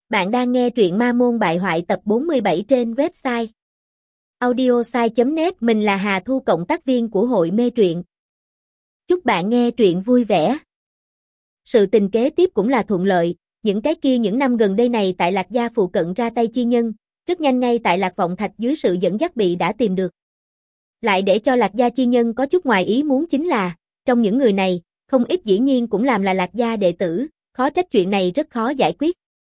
Bạn đang nghe truyện Ma Môn Bại Hoại tập 47 trên website audiosai.net. Mình là Hà Thu, cộng tác viên của hội mê truyện. Chúc bạn nghe truyện vui vẻ. Sự tình kế tiếp cũng là thuận lợi, những năm gần đây này tại Lạc Gia phụ cận ra tay chi nhân, rất nhanh ngay tại Lạc Vọng Thạch dưới sự dẫn dắt bị đã tìm được. Lại để cho Lạc Gia chi nhân có chút ngoài ý muốn chính là, trong những người này, không ít dĩ nhiên cũng làm là Lạc Gia đệ tử, khó trách chuyện này rất khó giải quyết.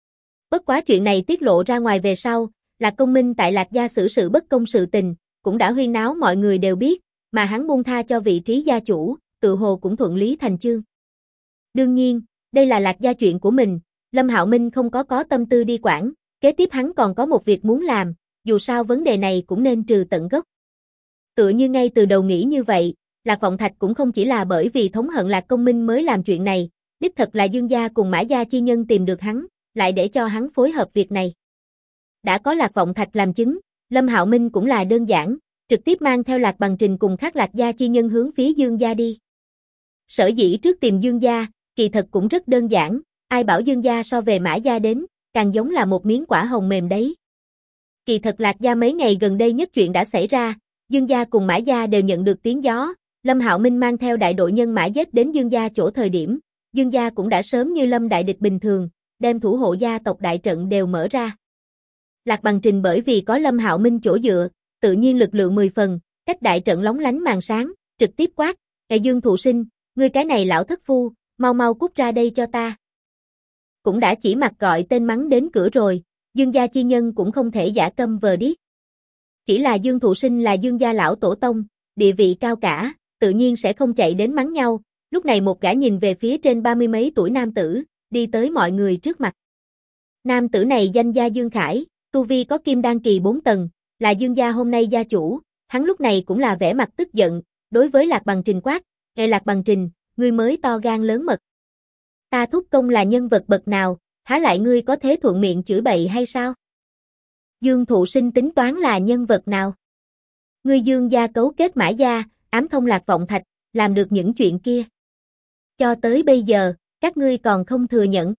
Bất quá chuyện này tiết lộ ra ngoài về sau, Lạc Công Minh tại Lạc Gia xử sự bất công sự tình, cũng đã huyên náo mọi người đều biết, mà hắn buông tha cho vị trí gia chủ, tự hồ cũng thuận lý thành chương. Đương nhiên, đây là Lạc Gia chuyện của mình, Lâm Hạo Minh không có tâm tư đi quản, kế tiếp hắn còn có một việc muốn làm, dù sao vấn đề này cũng nên trừ tận gốc. Tựa như ngay từ đầu nghĩ như vậy, Lạc Vọng Thạch cũng không chỉ là bởi vì thống hận Lạc Công Minh mới làm chuyện này, đích thật là Dương gia cùng Mã gia chi nhân tìm được hắn, lại để cho hắn phối hợp việc này. Đã có Lạc Vọng Thạch làm chứng, Lâm Hạo Minh cũng là đơn giản, trực tiếp mang theo Lạc Bằng Trình cùng khác Lạc gia chi nhân hướng phía Dương gia đi. Sở dĩ trước tìm Dương gia, kỳ thật cũng rất đơn giản, ai bảo Dương gia so về Mã gia đến, càng giống là một miếng quả hồng mềm đấy. Kỳ thật Lạc gia mấy ngày gần đây nhất chuyện đã xảy ra, Dương gia cùng Mã gia đều nhận được tiếng gió, Lâm Hạo Minh mang theo đại đội nhân mã giết đến Dương gia chỗ thời điểm, Dương gia cũng đã sớm như lâm đại địch bình thường, đem thủ hộ gia tộc đại trận đều mở ra. Lạc Bằng Trình bởi vì có Lâm Hạo Minh chỗ dựa, tự nhiên lực lượng 10 phần, cách đại trận lóng lánh màn sáng, trực tiếp quát, "Ngài Dương Thụ Sinh, ngươi cái này lão thất phu, mau mau cút ra đây cho ta." Cũng đã chỉ mặt gọi tên mắng đến cửa rồi, Dương gia chi nhân cũng không thể giả câm vờ điếc. Chỉ là Dương Thụ Sinh là Dương gia lão tổ tông, địa vị cao cả, tự nhiên sẽ không chạy đến mắng nhau, lúc này một gã nhìn về phía trên 30 mấy tuổi nam tử, đi tới mọi người trước mặt. Nam tử này danh gia Dương Khải, tu vi có kim đan kỳ 4 tầng, là Dương gia hôm nay gia chủ, hắn lúc này cũng là vẻ mặt tức giận, đối với Lạc Bằng Trình quát, "Ngài Lạc Bằng Trình, ngươi mới to gan lớn mật. Ta thúc công là nhân vật bậc nào, há lại ngươi có thế thuận miệng chửi bậy hay sao? Dương Thụ Sinh tính toán là nhân vật nào? Ngươi Dương gia cấu kết Mã gia, ám thông Lạc Vọng Thạch, làm được những chuyện kia. Cho tới bây giờ, các ngươi còn không thừa nhận."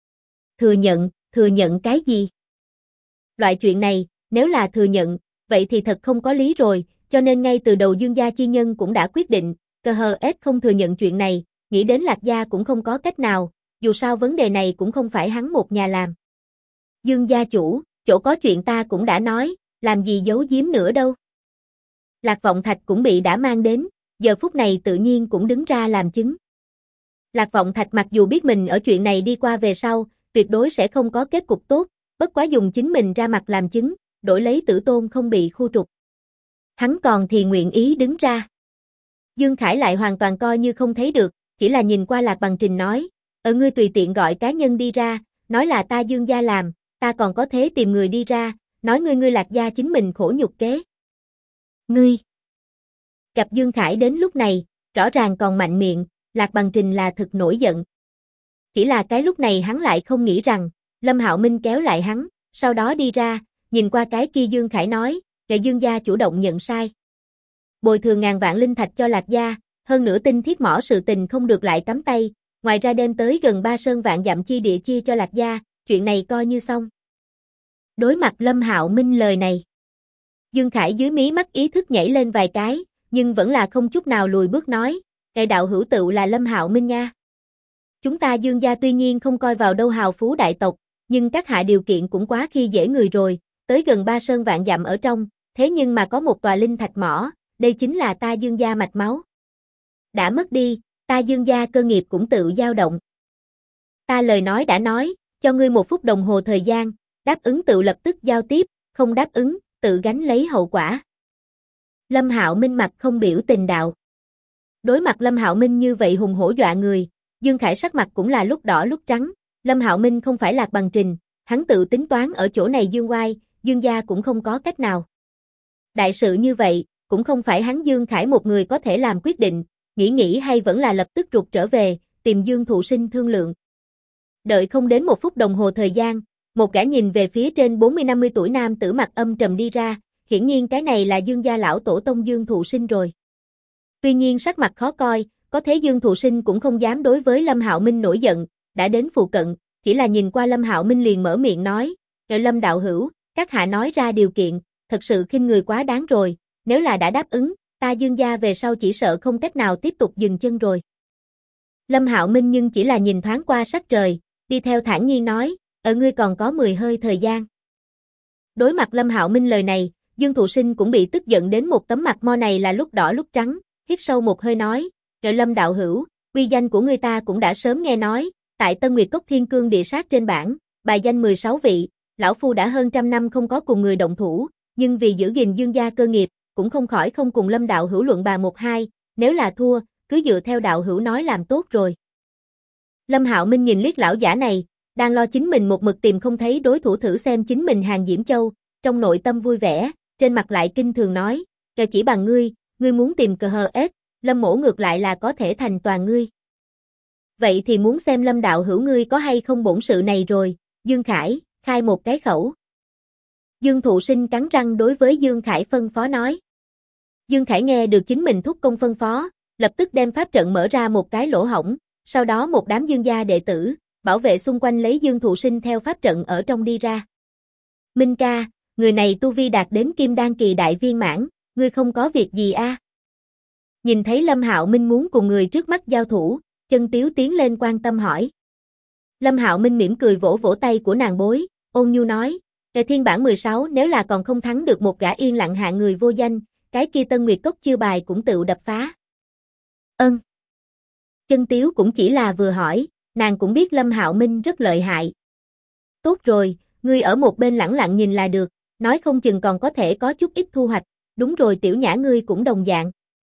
Thừa nhận cái gì? Loại chuyện này, nếu là thừa nhận, vậy thì thật không có lý rồi, cho nên ngay từ đầu Dương gia chi nhân cũng đã quyết định, không thừa nhận chuyện này, nghĩ đến Lạc gia cũng không có cách nào, dù sao vấn đề này cũng không phải hắn một nhà làm. Dương gia chủ, chỗ có chuyện ta cũng đã nói, làm gì giấu giếm nữa đâu. Lạc Vọng Thạch cũng bị đã mang đến, giờ phút này tự nhiên cũng đứng ra làm chứng. Lạc Vọng Thạch mặc dù biết mình ở chuyện này đi qua về sau, tuyệt đối sẽ không có kết cục tốt, bất quá dùng chính mình ra mặt làm chứng, đổi lấy tử tôn không bị khu trục. Hắn còn thì nguyện ý đứng ra. Dương Khải lại hoàn toàn coi như không thấy được, chỉ là nhìn qua Lạc Bằng Trình nói, ngươi tùy tiện gọi cá nhân đi ra, nói là ta Dương gia làm, ta còn có thế tìm người đi ra, nói ngươi Lạc gia chính mình khổ nhục kế. Ngươi. Gặp Dương Khải đến lúc này, rõ ràng còn mạnh miệng, Lạc Bằng Trình là thực nổi giận. Chỉ là cái lúc này hắn lại không nghĩ rằng, Lâm Hạo Minh kéo lại hắn, sau đó đi ra, nhìn qua cái kia Dương Khải nói, "Ngài Dương gia chủ động nhận sai. Bồi thường ngàn vạn linh thạch cho Lạc gia, hơn nữa tinh thiết mỏ sự tình không được lại cắm tay, ngoài ra đem tới gần 3 sơn vạn dặm chi địa chia cho Lạc gia, chuyện này coi như xong." Đối mặt Lâm Hạo Minh lời này, Dương Khải dưới mí mắt ý thức nhảy lên vài cái, nhưng vẫn là không chút nào lùi bước nói, "Ngài đạo hữu tựu là Lâm Hạo Minh nha. Chúng ta Dương gia tuy nhiên không coi vào đâu hào phú đại tộc, nhưng các hạ điều kiện cũng quá khi dễ người rồi, tới gần 3 sơn vạn dặm ở trong, thế nhưng mà có một tòa linh thạch mỏ, đây chính là ta Dương gia mạch máu. Đã mất đi, ta Dương gia cơ nghiệp cũng tự dao động. Ta lời nói đã nói, cho ngươi 1 phút đồng hồ thời gian, đáp ứng tự lập tức giao tiếp, không đáp ứng, tự gánh lấy hậu quả." Lâm Hạo Minh mặt không biểu tình đạo. Đối mặt Lâm Hạo Minh như vậy hùng hổ dọa người, Dương Khải sắc mặt cũng là lúc đỏ lúc trắng, Lâm Hạo Minh không phải Lạc Bằng Trình, hắn tự tính toán ở chỗ này dương oai, Dương gia cũng không có cách nào. Đại sự như vậy, cũng không phải hắn Dương Khải một người có thể làm quyết định, nghĩ hay vẫn là lập tức rụt trở về, tìm Dương Thụ Sinh thương lượng. Đợi không đến 1 phút đồng hồ thời gian, một gã nhìn về phía trên 40-50 tuổi nam tử mặt âm trầm đi ra, hiển nhiên cái này là Dương gia lão tổ tông Dương Thụ Sinh rồi. Tuy nhiên sắc mặt khó coi, có thế Dương Thụ Sinh cũng không dám đối với Lâm Hạo Minh nổi giận, đã đến phụ cận, chỉ là nhìn qua Lâm Hạo Minh liền mở miệng nói, Lâm đạo hữu, các hạ nói ra điều kiện, thật sự khinh người quá đáng rồi, nếu là đã đáp ứng, ta Dương gia về sau chỉ sợ không cách nào tiếp tục dừng chân rồi. Lâm Hạo Minh nhưng chỉ là nhìn thoáng qua sắc trời, đi theo thản nhiên nói, ngươi còn có 10 hơi thời gian. Đối mặt Lâm Hạo Minh lời này, Dương Thụ Sinh cũng bị tức giận đến một tấm mặt mo này là lúc đỏ lúc trắng, hít sâu một hơi nói, Lâm đạo hữu, uy danh của người ta cũng đã sớm nghe nói, tại Tân Nguyệt Cốc Thiên Cương địa sát trên bảng, bài danh 16 vị, lão phu đã hơn trăm năm không có cùng người động thủ, nhưng vì giữ gìn Dương gia cơ nghiệp, cũng không khỏi không cùng Lâm đạo hữu luận bàn một hai, nếu là thua, cứ dựa theo đạo hữu nói làm tốt rồi. Lâm Hạo Minh nhìn liếc lão giả này, đang lo chính mình một mực tìm không thấy đối thủ thử xem chính mình Hàn Diễm Châu, trong nội tâm vui vẻ, trên mặt lại kinh thường nói, chỉ bằng ngươi muốn tìm cờ hờ ết, Lâm mỗ ngược lại là có thể thành toàn ngươi. Vậy thì muốn xem Lâm đạo hữu ngươi có hay không bổn sự này rồi, Dương Khải, khai một cái khẩu. Dương Thụ Sinh cắn răng đối với Dương Khải phân phó nói. Dương Khải nghe được chính mình thúc công phân phó, lập tức đem pháp trận mở ra một cái lỗ hổng, sau đó một đám Dương gia đệ tử, bảo vệ xung quanh lấy Dương Thụ Sinh theo pháp trận ở trong đi ra. Minh ca, người này tu vi đạt đến Kim Đan kỳ đại viên mãn, ngươi không có việc gì a? Nhìn thấy Lâm Hạo Minh muốn cùng người trước mắt giao thủ, Chân Tiếu tiến lên quan tâm hỏi. Lâm Hạo Minh mỉm cười vỗ vỗ tay của nàng bối, ôn nhu nói, thiên bản 16 nếu là còn không thắng được một gã yên lặng hạ người vô danh, cái kia Tân Nguyệt Cốc chiêu bài cũng tự đập phá. Ân. Chân Tiếu cũng chỉ là vừa hỏi, nàng cũng biết Lâm Hạo Minh rất lợi hại. Tốt rồi, ngươi ở một bên lẳng lặng nhìn là được, nói không chừng còn có thể có chút ít thu hoạch, đúng rồi Tiểu Nhã ngươi cũng đồng dạng.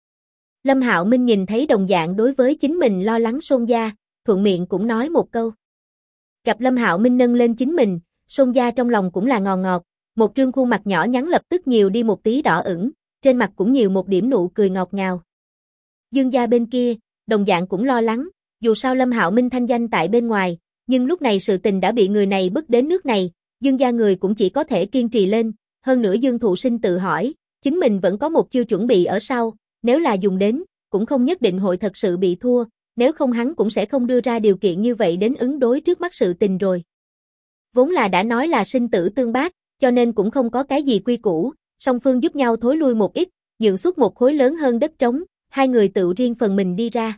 Lâm Hạo Minh nhìn thấy đồng dạng đối với chính mình lo lắng Sôn Gia, thuận miệng cũng nói một câu. Gặp Lâm Hạo Minh nâng lên chính mình, Sôn Gia trong lòng cũng là ngọt ngọt, một trương khuôn mặt nhỏ nhắn lập tức nhiều đi một tí đỏ ửng, trên mặt cũng nhiều một điểm nụ cười ngọt ngào. Dương gia bên kia, đồng dạng cũng lo lắng, dù sao Lâm Hạo Minh thanh danh tại bên ngoài, nhưng lúc này sự tình đã bị người này bức đến nước này, Dương gia người cũng chỉ có thể kiên trì lên, hơn nữa Dương Thụ Sinh tự hỏi, chính mình vẫn có một chiêu chuẩn bị ở sau, nếu là dùng đến, cũng không nhất định hội thật sự bị thua, nếu không hắn cũng sẽ không đưa ra điều kiện như vậy đến ứng đối trước mắt sự tình rồi. Vốn là đã nói là sinh tử tương bác, cho nên cũng không có cái gì quy củ, song phương giúp nhau thối lui một ít, nhượng xuất một khối lớn hơn đất trống, hai người tự riêng phần mình đi ra.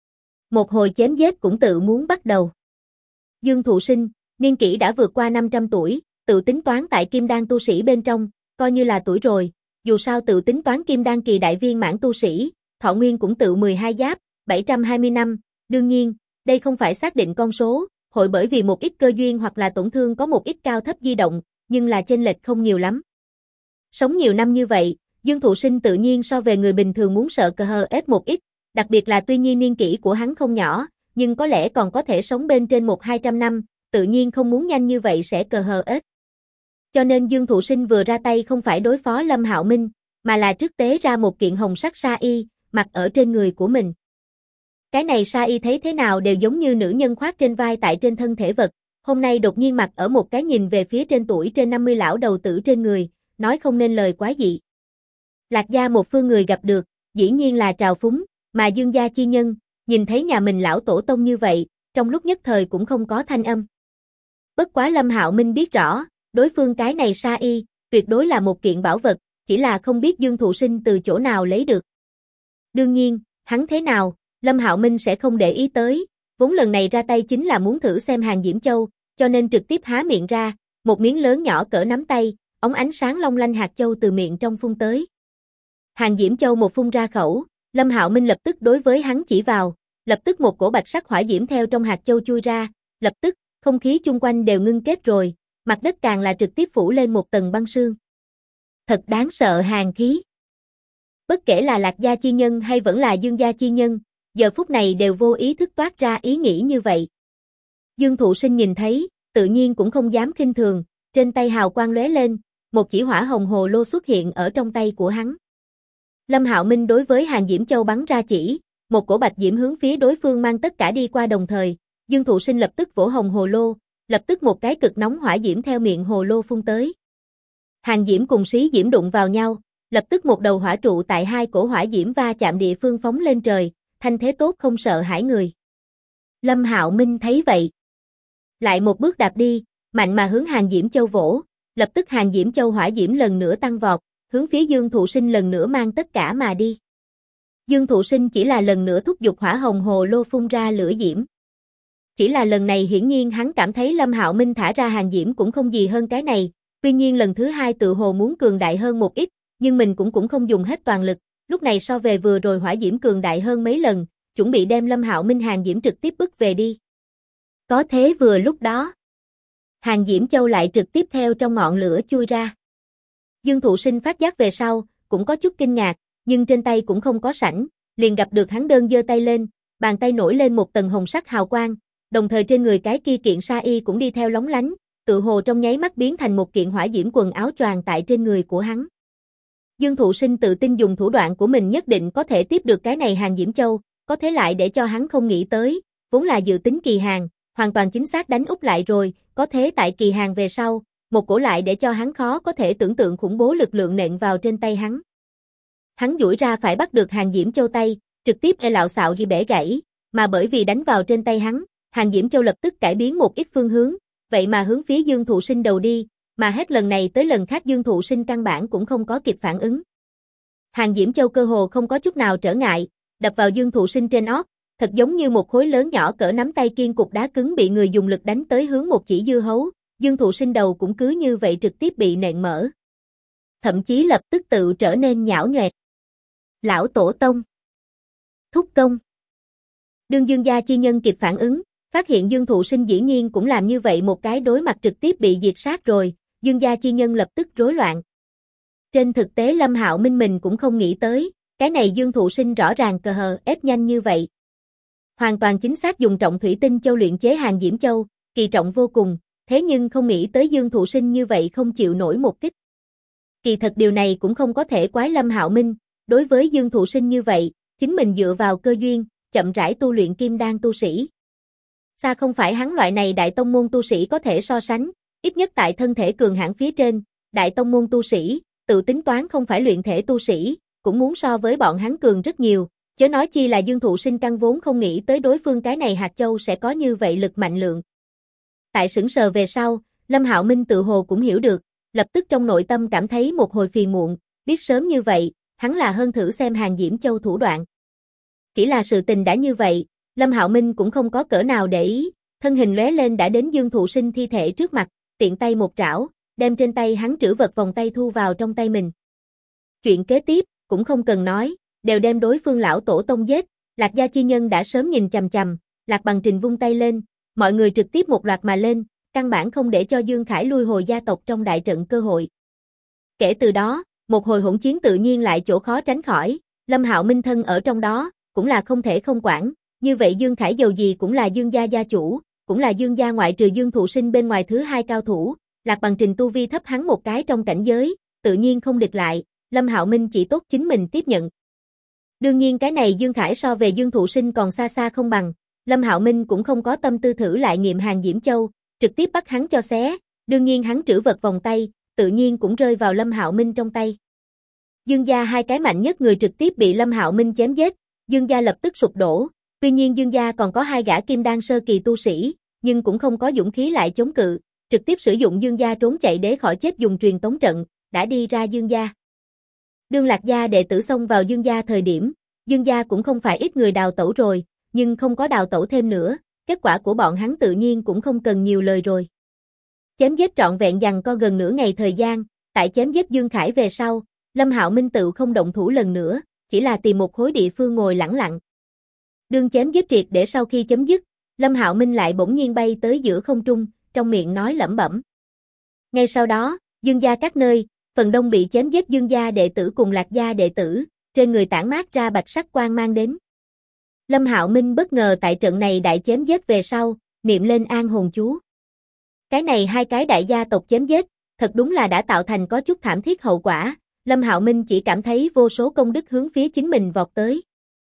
Một hồi chém giết cũng tự muốn bắt đầu. Dương Thụ Sinh, niên kỷ đã vượt qua 500 tuổi, tự tính toán tại Kim Đan tu sĩ bên trong, coi như là tuổi rồi, dù sao tự tính toán Kim Đan kỳ đại viên mãn tu sĩ, thọ nguyên cũng tự 12 giáp, 720 năm, đương nhiên, đây không phải xác định con số, hội bởi vì một ít cơ duyên hoặc là tổn thương có một ít cao thấp di động, nhưng là chênh lệch không nhiều lắm. Sống nhiều năm như vậy, Dương Thụ Sinh tự nhiên so về người bình thường muốn sợ cờ hờ ết một ít, đặc biệt là tuy nhiên niên kỷ của hắn không nhỏ, nhưng có lẽ còn có thể sống bên trên 100-200 năm, tự nhiên không muốn nhanh như vậy sẽ cờ hờ ết. Cho nên Dương Thụ Sinh vừa ra tay không phải đối phó Lâm Hạo Minh, mà là trước tế ra một kiện hồng sắc sa y, mặc ở trên người của mình. Cái này sa y thấy thế nào đều giống như nữ nhân khoác trên vai tại trên thân thể vật, hôm nay đột nhiên mặc ở một cái nhìn về phía trên tuổi trên 50 lão đầu tử trên người, nói không nên lời quá dị. Lạc gia một phương người gặp được, dĩ nhiên là trào phúng, mà Dương gia chi nhân, nhìn thấy nhà mình lão tổ tông như vậy, trong lúc nhất thời cũng không có thanh âm. Bất quá Lâm Hạo Minh biết rõ, đối phương cái này sa y, tuyệt đối là một kiện bảo vật, chỉ là không biết Dương Thụ Sinh từ chỗ nào lấy được. Đương nhiên, hắn thế nào, Lâm Hạo Minh sẽ không để ý tới, vốn lần này ra tay chính là muốn thử xem Hàn Diễm Châu, cho nên trực tiếp há miệng ra, một miếng lớn nhỏ cỡ nắm tay, ống ánh sáng long lanh hạt châu từ miệng trong phun tới. Hàn Diễm Châu một phun ra khẩu, Lâm Hạo Minh lập tức đối với hắn chỉ vào, lập tức một cổ bạch sắc hỏa diễm theo trong hạt châu chui ra, lập tức, không khí chung quanh đều ngưng kết rồi, mặt đất càng là trực tiếp phủ lên một tầng băng sương. Thật đáng sợ hàn khí. Bất kể là Lạc gia chi nhân hay vẫn là Dương gia chi nhân, giờ phút này đều vô ý thức toát ra ý nghĩ như vậy. Dương Thụ Sinh nhìn thấy, tự nhiên cũng không dám khinh thường, trên tay hào quang lóe lên, một chỉ hỏa hồng hồ lô xuất hiện ở trong tay của hắn. Lâm Hạo Minh đối với Hàn Diễm Châu bắn ra chỉ, một cổ bạch diễm hướng phía đối phương mang tất cả đi qua đồng thời, Dương Thụ Sinh lập tức vỗ hồng hồ lô, lập tức một cái cực nóng hỏa diễm theo miệng hồ lô phun tới. Hàn diễm cùng xí diễm đụng vào nhau, lập tức một đầu hỏa trụ tại hai cổ hỏa diễm va chạm địa phương phóng lên trời, thanh thế tốt không sợ hãi người. Lâm Hạo Minh thấy vậy, Lại một bước đạp đi, mạnh mà hướng Hàn Diễm Châu vỗ, lập tức Hàn Diễm Châu hỏa diễm lần nữa tăng vọt, hướng phía Dương Thụ Sinh lần nữa mang tất cả mà đi. Dương Thụ Sinh chỉ là lần nữa thúc giục hỏa hồng hồ lô phun ra lửa diễm. Chỉ là lần này hiển nhiên hắn cảm thấy Lâm Hạo Minh thả ra Hàn Diễm cũng không gì hơn cái này, tuy nhiên lần thứ hai tự hồ muốn cường đại hơn một ít, nhưng mình cũng không dùng hết toàn lực, lúc này so về vừa rồi hỏa diễm cường đại hơn mấy lần, chuẩn bị đem Lâm Hạo Minh Hàn Diễm trực tiếp bức về đi. Có thế vừa lúc đó, Hàn Diễm Châu lại trực tiếp theo trong ngọn lửa chui ra. Dương Thụ Sinh phát giác về sau, cũng có chút kinh ngạc, nhưng trên tay cũng không có sảnh, liền gặp được hắn đơn giơ tay lên, bàn tay nổi lên một tầng hồng sắc hào quang, đồng thời trên người cái kia kiện sa y cũng đi theo lóng lánh, tự hồ trong nháy mắt biến thành một kiện hỏa diễm quần áo choàng tại trên người của hắn. Dương Thụ Sinh tự tin dùng thủ đoạn của mình nhất định có thể tiếp được cái này Hàn Diễm Châu, có thế lại để cho hắn không nghĩ tới, vốn là dự tính kỳ hàng, hoàn toàn chính xác đánh úp lại rồi, có thế tại kỳ hàng về sau, một cổ lại để cho hắn khó có thể tưởng tượng khủng bố lực lượng nện vào trên tay hắn. Hắn duỗi ra phải bắt được Hàn Diễm Châu tay, trực tiếp lạo xạo ghi bẻ gãy, mà bởi vì đánh vào trên tay hắn, Hàn Diễm Châu lập tức cải biến một ít phương hướng, vậy mà hướng phía Dương Thụ Sinh đầu đi, mà hết lần này tới lần khác Dương Thụ Sinh căn bản cũng không có kịp phản ứng. Hàn Diễm Châu cơ hồ không có chút nào trở ngại, đập vào Dương Thụ Sinh trên óc, thật giống như một khối lớn nhỏ cỡ nắm tay kiên cục đá cứng bị người dùng lực đánh tới hướng một chỉ dưa hấu, Dương Thụ Sinh đầu cũng cứ như vậy trực tiếp bị nện mở. Thậm chí lập tức tự trở nên nhão nhoẹt. Lão tổ tông. Thúc công. Đương Dương gia chi nhân kịp phản ứng, phát hiện Dương Thụ Sinh dĩ nhiên cũng làm như vậy một cái đối mặt trực tiếp bị diệt sát rồi, Dương gia chi nhân lập tức rối loạn. Trên thực tế Lâm Hạo Minh mình cũng không nghĩ tới, cái này Dương Thụ Sinh rõ ràng cờ hờ ép nhanh như vậy. Hoàn toàn chính xác dùng trọng thủy tinh châu luyện chế Hàn Diễm Châu, kỳ trọng vô cùng, thế nhưng không nghĩ tới Dương Thụ Sinh như vậy không chịu nổi một kích. Kỳ thật điều này cũng không có thể quái Lâm Hạo Minh, đối với Dương Thụ Sinh như vậy, chính mình dựa vào cơ duyên, chậm rãi tu luyện kim đan tu sĩ. Xa không phải hắn loại này đại tông môn tu sĩ có thể so sánh, ít nhất tại thân thể cường hãn phía trên, đại tông môn tu sĩ, tự tính toán không phải luyện thể tu sĩ, cũng muốn so với bọn hắn cường rất nhiều, chớ nói chi là Dương Thụ Sinh căn vốn không nghĩ tới đối phương cái này hạt châu sẽ có như vậy lực mạnh lượng. Tại sững sờ về sau, Lâm Hạo Minh tự hồ cũng hiểu được, lập tức trong nội tâm cảm thấy một hồi phiền muộn, biết sớm như vậy, hắn là hơn thử xem Hàn Diễm Châu thủ đoạn. Chỉ là sự tình đã như vậy, Lâm Hạo Minh cũng không có cỡ nào để ý, thân hình lóe lên đã đến Dương Thụ Sinh thi thể trước mặt, tiện tay một trảo, đem trên tay hắn trữ vật vòng tay thu vào trong tay mình. Chuyện kế tiếp, cũng không cần nói, đều đem đối phương lão tổ tông giết, Lạc gia chi nhân đã sớm nhìn chằm chằm, Lạc Bằng Trình vung tay lên, mọi người trực tiếp một loạt mà lên, căn bản không để cho Dương Khải lui hồi gia tộc trong đại trận cơ hội. Kể từ đó, một hồi hỗn chiến tự nhiên lại chỗ khó tránh khỏi, Lâm Hạo Minh thân ở trong đó, cũng là không thể không quản, như vậy Dương Khải dầu gì cũng là Dương gia gia chủ, cũng là Dương gia ngoại trừ Dương Thụ Sinh bên ngoài thứ hai cao thủ, Lạc Bằng Trình tu vi thấp hắn một cái trong cảnh giới, tự nhiên không địch lại, Lâm Hạo Minh chỉ tốt chính mình tiếp nhận. Đương nhiên cái này Dương Khải so về Dương Thụ Sinh còn xa xa không bằng, Lâm Hạo Minh cũng không có tâm tư thử lại nghiệm Hàn Diễm Châu, trực tiếp bắt hắn cho xé, đương nhiên hắn trữ vật vòng tay, tự nhiên cũng rơi vào Lâm Hạo Minh trong tay. Dương gia hai cái mạnh nhất người trực tiếp bị Lâm Hạo Minh chém giết, Dương gia lập tức sụp đổ, tuy nhiên Dương gia còn có hai gã kim đan sơ kỳ tu sĩ, nhưng cũng không có dũng khí lại chống cự, trực tiếp sử dụng Dương gia trốn chạy để khỏi chết dùng truyền tống trận, đã đi ra Dương gia. Đương Lạc gia đệ tử xông vào Dương gia thời điểm, Dương gia cũng không phải ít người đào tẩu rồi, nhưng không có đào tẩu thêm nữa, kết quả của bọn hắn tự nhiên cũng không cần nhiều lời rồi. Chém giết trọn vẹn giằng co gần nửa ngày thời gian, tại chém giết Dương Khải về sau, Lâm Hạo Minh tự không động thủ lần nữa, chỉ là tìm một khối địa phương ngồi lẳng lặng. Đương chém giết triệt để sau khi chấm dứt, Lâm Hạo Minh lại bỗng nhiên bay tới giữa không trung, trong miệng nói lẩm bẩm. Ngay sau đó, Dương gia các nơi, phần đông bị chém giết Dương gia đệ tử cùng Lạc gia đệ tử, trên người tản mát ra bạch sắc quang mang đến. Lâm Hạo Minh bất ngờ tại trận này đại chém giết về sau, niệm lên an hồn chú. Cái này hai cái đại gia tộc chém giết, thật đúng là đã tạo thành có chút thảm thiết hậu quả, Lâm Hạo Minh chỉ cảm thấy vô số công đức hướng phía chính mình vọt tới.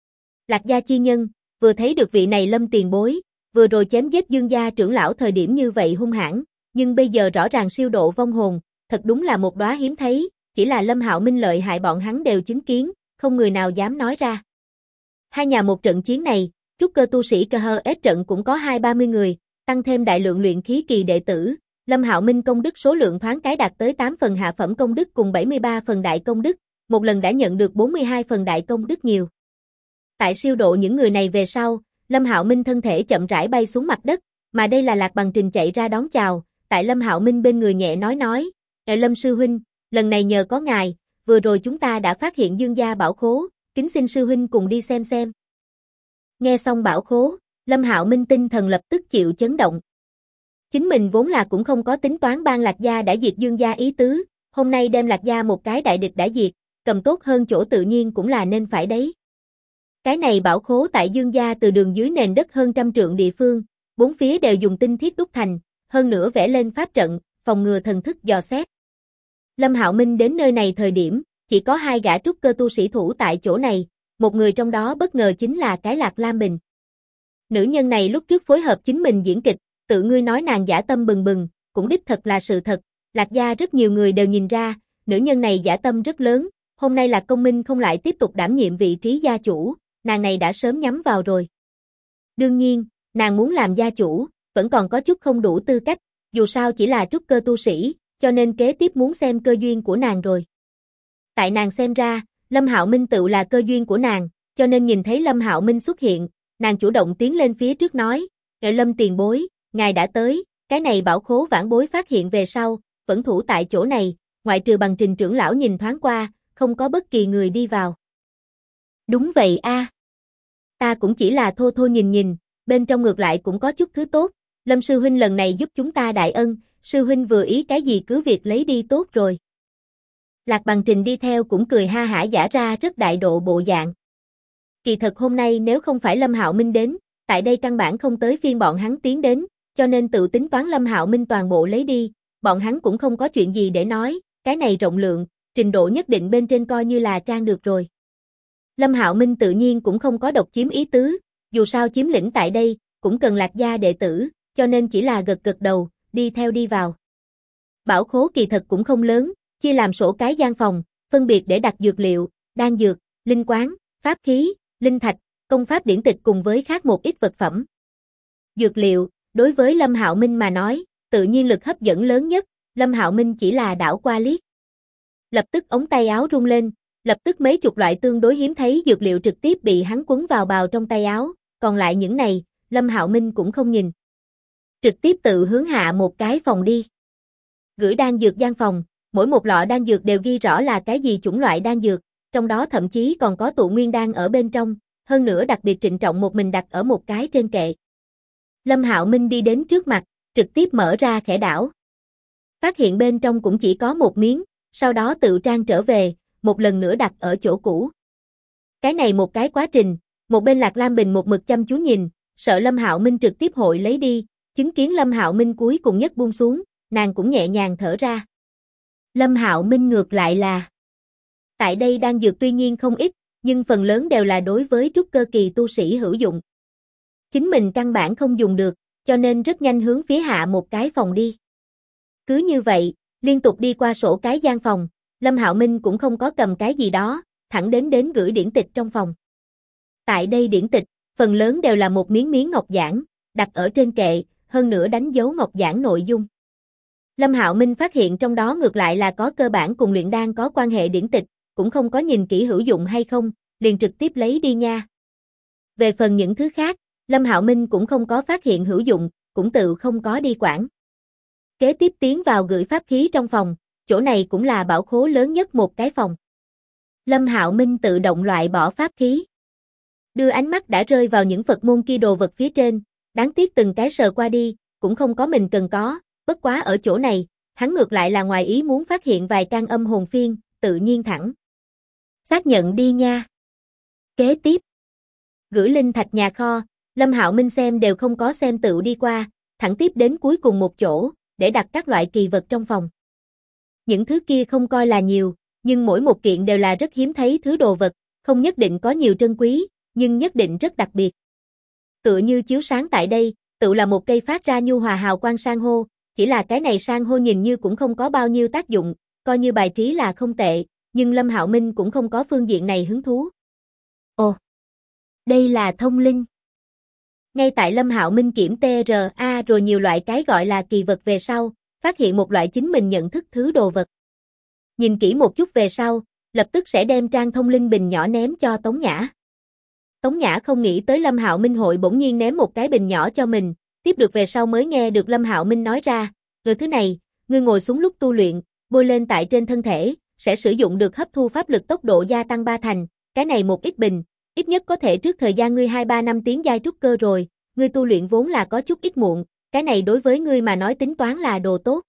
Lạc gia chi nhân, vừa thấy được vị này Lâm tiền bối, vừa rồi chém giết Dương gia trưởng lão thời điểm như vậy hung hãn, nhưng bây giờ rõ ràng siêu độ vong hồn, thật đúng là một đóa hiếm thấy, chỉ là Lâm Hạo Minh lợi hại bọn hắn đều chứng kiến, không người nào dám nói ra. Hai nhà một trận chiến này, trúc cơ tu sĩ KHS trận cũng có 20-30 người, tăng thêm đại lượng luyện khí kỳ đệ tử, Lâm Hạo Minh công đức số lượng thoáng cái đạt tới 8 phần hạ phẩm công đức cùng 73 phần đại công đức, một lần đã nhận được 42 phần đại công đức nhiều. Tại siêu độ những người này về sau, Lâm Hạo Minh thân thể chậm rãi bay xuống mặt đất, mà đây là Lạc Bằng Trình chạy ra đón chào, tại Lâm Hạo Minh bên người nhẹ nói, Lâm sư huynh, lần này nhờ có ngài, vừa rồi chúng ta đã phát hiện Dương gia bảo khố, kính xin sư huynh cùng đi xem. Nghe xong bảo khố, Lâm Hạo Minh tinh thần lập tức chịu chấn động. Chính mình vốn là cũng không có tính toán ban Lạc gia đã diệt Dương gia ý tứ, hôm nay đem Lạc gia một cái đại địch đã diệt, cầm tốt hơn chỗ tự nhiên cũng là nên phải đấy. Cái này bảo khố tại Dương gia từ đường dưới nền đất hơn 100 trượng địa phương, bốn phía đều dùng tinh thiết đúc thành, hơn nữa vẽ lên pháp trận, phòng ngừa thần thức dò xét. Lâm Hạo Minh đến nơi này thời điểm, chỉ có 2 gã trúc cơ tu sĩ thủ tại chỗ này, một người trong đó bất ngờ chính là cái Lạc Lam Bình. Nữ nhân này lúc trước phối hợp chính mình diễn kịch, tự ngươi nói nàng dã tâm bừng bừng, cũng đích thật là sự thật, Lạc gia rất nhiều người đều nhìn ra, nữ nhân này dã tâm rất lớn, hôm nay Lạc Công Minh không lại tiếp tục đảm nhiệm vị trí gia chủ, nàng này đã sớm nhắm vào rồi. Đương nhiên, nàng muốn làm gia chủ, vẫn còn có chút không đủ tư cách, dù sao chỉ là trúc cơ tu sĩ, cho nên kế tiếp muốn xem cơ duyên của nàng rồi. Tại nàng xem ra, Lâm Hạo Minh tự là cơ duyên của nàng, cho nên nhìn thấy Lâm Hạo Minh xuất hiện, nàng chủ động tiến lên phía trước nói, Lâm tiền bối, ngài đã tới, cái này bảo khố vãn bối phát hiện về sau, vẫn thủ tại chỗ này, ngoại trừ Bằng Trình trưởng lão nhìn thoáng qua, không có bất kỳ người đi vào. Đúng vậy a, ta cũng chỉ là thô thô nhìn, bên trong ngược lại cũng có chút thứ tốt, Lâm sư huynh lần này giúp chúng ta đại ân, sư huynh vừa ý cái gì cứ việc lấy đi tốt rồi. Lạc Bằng Trình đi theo cũng cười ha hả giả ra rất đại độ bộ dạng. Kỳ thật hôm nay nếu không phải Lâm Hạo Minh đến, tại đây căn bản không tới phiên bọn hắn tiến đến, cho nên tự tính toán Lâm Hạo Minh toàn bộ lấy đi, bọn hắn cũng không có chuyện gì để nói, cái này rộng lượng, trình độ nhất định bên trên coi như là trang được rồi. Lâm Hạo Minh tự nhiên cũng không có độc chiếm ý tứ, dù sao chiếm lĩnh tại đây, cũng cần Lạc gia đệ tử, cho nên chỉ là gật đầu, đi theo đi vào. Bảo khố kỳ thật cũng không lớn, chia làm sổ cái gian phòng, phân biệt để đặt dược liệu, đan dược, linh quán, pháp khí, linh thạch, công pháp điển tịch cùng với khác một ít vật phẩm. Dược liệu, đối với Lâm Hạo Minh mà nói, tự nhiên lực hấp dẫn lớn nhất, Lâm Hạo Minh chỉ là đảo qua liếc. Lập tức ống tay áo rung lên, lập tức mấy chục loại tương đối hiếm thấy dược liệu trực tiếp bị hắn quấn vào bào trong tay áo, còn lại những này, Lâm Hạo Minh cũng không nhìn. Trực tiếp tự hướng hạ một cái phòng đi. Gửi đan dược gian phòng, mỗi một lọ đan dược đều ghi rõ là cái gì chủng loại đan dược, trong đó thậm chí còn có tụ nguyên đan ở bên trong, hơn nữa đặc biệt trịnh trọng một mình đặt ở một cái trên kệ. Lâm Hạo Minh đi đến trước mặt, trực tiếp mở ra khẽ đảo. Phát hiện bên trong cũng chỉ có một miếng, sau đó tự trang trở về, một lần nữa đặt ở chỗ cũ. Cái này một cái quá trình, một bên Lạc Lam Bình một mực chăm chú nhìn, sợ Lâm Hạo Minh trực tiếp hội lấy đi, chứng kiến Lâm Hạo Minh cuối cùng nhất buông xuống, nàng cũng nhẹ nhàng thở ra. Lâm Hạo Minh ngược lại là, tại đây đan dược tuy nhiên không ít, nhưng phần lớn đều là đối với trúc cơ kỳ tu sĩ hữu dụng. Chính mình căn bản không dùng được, cho nên rất nhanh hướng phía hạ một cái phòng đi. Cứ như vậy, liên tục đi qua sổ cái gian phòng, Lâm Hạo Minh cũng không có cầm cái gì đó, thẳng đến gửi điển tịch trong phòng. Tại đây điển tịch, phần lớn đều là một miếng ngọc giản, đặt ở trên kệ, hơn nữa đánh dấu ngọc giản nội dung. Lâm Hạo Minh phát hiện trong đó ngược lại là có cơ bản cùng luyện đan có quan hệ điển tịch, cũng không có nhìn kỹ hữu dụng hay không, liền trực tiếp lấy đi nha. Về phần những thứ khác, Lâm Hạo Minh cũng không có phát hiện hữu dụng, cũng tự không có đi quản. Kế tiếp tiến vào gửi pháp khí trong phòng, chỗ này cũng là bảo khố lớn nhất một cái phòng. Lâm Hạo Minh tự động loại bỏ pháp khí. Đưa ánh mắt đã rơi vào những Phật môn kia đồ vật phía trên, đáng tiếc từng cái sờ qua đi, cũng không có mình cần có, bất quá ở chỗ này, hắn ngược lại là ngoài ý muốn phát hiện vài can âm hồn phiên, tự nhiên thẳng. Xác nhận đi nha. Kế tiếp, gửi linh thạch nhà kho, Lâm Hạo Minh xem đều không có xem tự đi qua, thẳng tiếp đến cuối cùng một chỗ, để đặt các loại kỳ vật trong phòng. Những thứ kia không coi là nhiều, nhưng mỗi một kiện đều là rất hiếm thấy thứ đồ vật, không nhất định có nhiều trân quý, nhưng nhất định rất đặc biệt. Tựa như chiếu sáng tại đây, tự là một cây phát ra nhu hòa hào quang san hô, chỉ là cái này san hô nhìn như cũng không có bao nhiêu tác dụng, coi như bài trí là không tệ, nhưng Lâm Hạo Minh cũng không có phương diện này hứng thú. Ồ, đây là thông linh. Ngay tại Lâm Hạo Minh kiểm TRA rồi nhiều loại cái gọi là kỳ vật về sau, phát hiện một loại chính mình nhận thức thứ đồ vật. Nhìn kỹ một chút về sau, lập tức sẽ đem trang thông linh bình nhỏ ném cho Tống Nhã. Tống Nhã không nghĩ tới Lâm Hạo Minh hội bỗng nhiên ném một cái bình nhỏ cho mình, tiếp được về sau mới nghe được Lâm Hạo Minh nói ra, "Rồi thứ này, ngươi ngồi xuống lúc tu luyện, bôi lên tại trên thân thể, sẽ sử dụng được hấp thu pháp lực tốc độ gia tăng 3 thành, cái này một ít bình, ít nhất có thể trước thời gian ngươi 2-3 năm tiến giai trúc cơ rồi, ngươi tu luyện vốn là có chút ít muộn, cái này đối với ngươi mà nói tính toán là đồ tốt."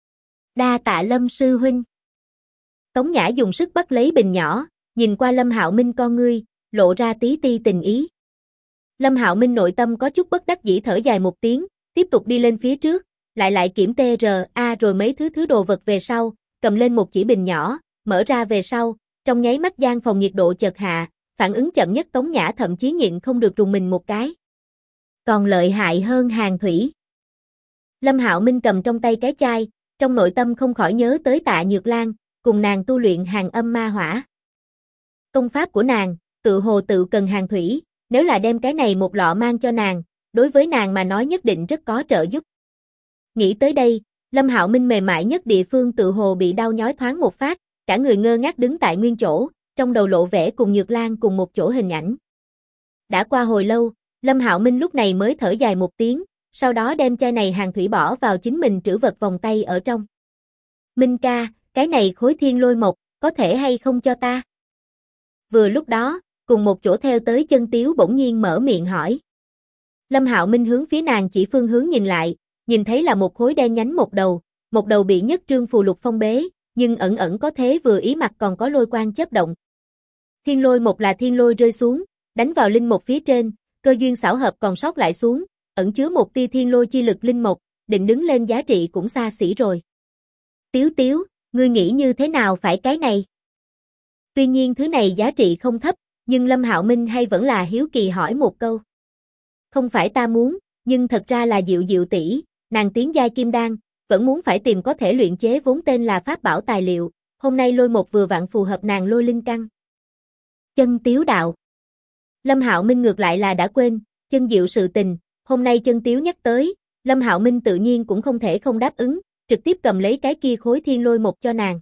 "Đa tạ Lâm sư huynh." Tống Nhã dùng sức bắt lấy bình nhỏ, nhìn qua Lâm Hạo Minh con ngươi, lộ ra tí ti tình ý. Lâm Hạo Minh nội tâm có chút bất đắc dĩ thở dài một tiếng, tiếp tục đi lên phía trước, lại kiểm TRA rồi mấy thứ đồ vật về sau, cầm lên một chỉ bình nhỏ, mở ra về sau, trong nháy mắt gian phòng nhiệt độ chợt hạ, phản ứng chậm nhất Tống Nhã thậm chí nhịn không được rùng mình một cái. Còn lợi hại hơn Hàn Thủy. Lâm Hạo Minh cầm trong tay cái chai, trong nội tâm không khỏi nhớ tới Tạ Nhược Lan, cùng nàng tu luyện Hàn Âm Ma Hỏa. Công pháp của nàng, tự hồ tự cần Hàn Thủy, nếu là đem cái này một lọ mang cho nàng, đối với nàng mà nói nhất định rất có trợ giúp. Nghĩ tới đây, Lâm Hạo Minh mềm mại nhất địa phương tự hồ bị đau nhói thoáng một phát, cả người ngơ ngác đứng tại nguyên chỗ, trong đầu lộ vẻ cùng Nhược Lan cùng một chỗ hình ảnh. Đã qua hồi lâu, Lâm Hạo Minh lúc này mới thở dài một tiếng, sau đó đem chai này Hàn Thủy bỏ vào chính mình trữ vật vòng tay ở trong. "Minh ca, cái này khối thiên lôi mộc, có thể hay không cho ta?" Vừa lúc đó, cùng một chỗ theo tới Chân Tiếu bỗng nhiên mở miệng hỏi. Lâm Hạo Minh hướng phía nàng chỉ phương hướng nhìn lại, nhìn thấy là một khối đen nhánh một đầu bị nhất trương phù lục phong bế, nhưng ẩn ẩn có thế vừa ý mặt còn có lôi quang chớp động. Thiên lôi một là thiên lôi rơi xuống, đánh vào linh mộc phía trên, cơ duyên xảo hợp còn sót lại xuống, ẩn chứa một tia thiên lôi chi lực linh mộc, định đứng lên giá trị cũng xa xỉ rồi. "Tiếu Tiếu, ngươi nghĩ như thế nào phải cái này?" Tuy nhiên thứ này giá trị không thấp, nhưng Lâm Hạo Minh hay vẫn là hiếu kỳ hỏi một câu. "Không phải ta muốn, nhưng thật ra là Diệu Diệu tỷ, nàng tiến giai kim đan, vẫn muốn phải tìm có thể luyện chế vốn tên là pháp bảo tài liệu, hôm nay lôi một vừa vặn phù hợp nàng lôi linh căn." Chân Tiếu đạo. Lâm Hạo Minh ngược lại là đã quên, Chân Diệu sự tình, hôm nay Chân Tiếu nhắc tới, Lâm Hạo Minh tự nhiên cũng không thể không đáp ứng, trực tiếp cầm lấy cái kia khối thiên lôi một cho nàng.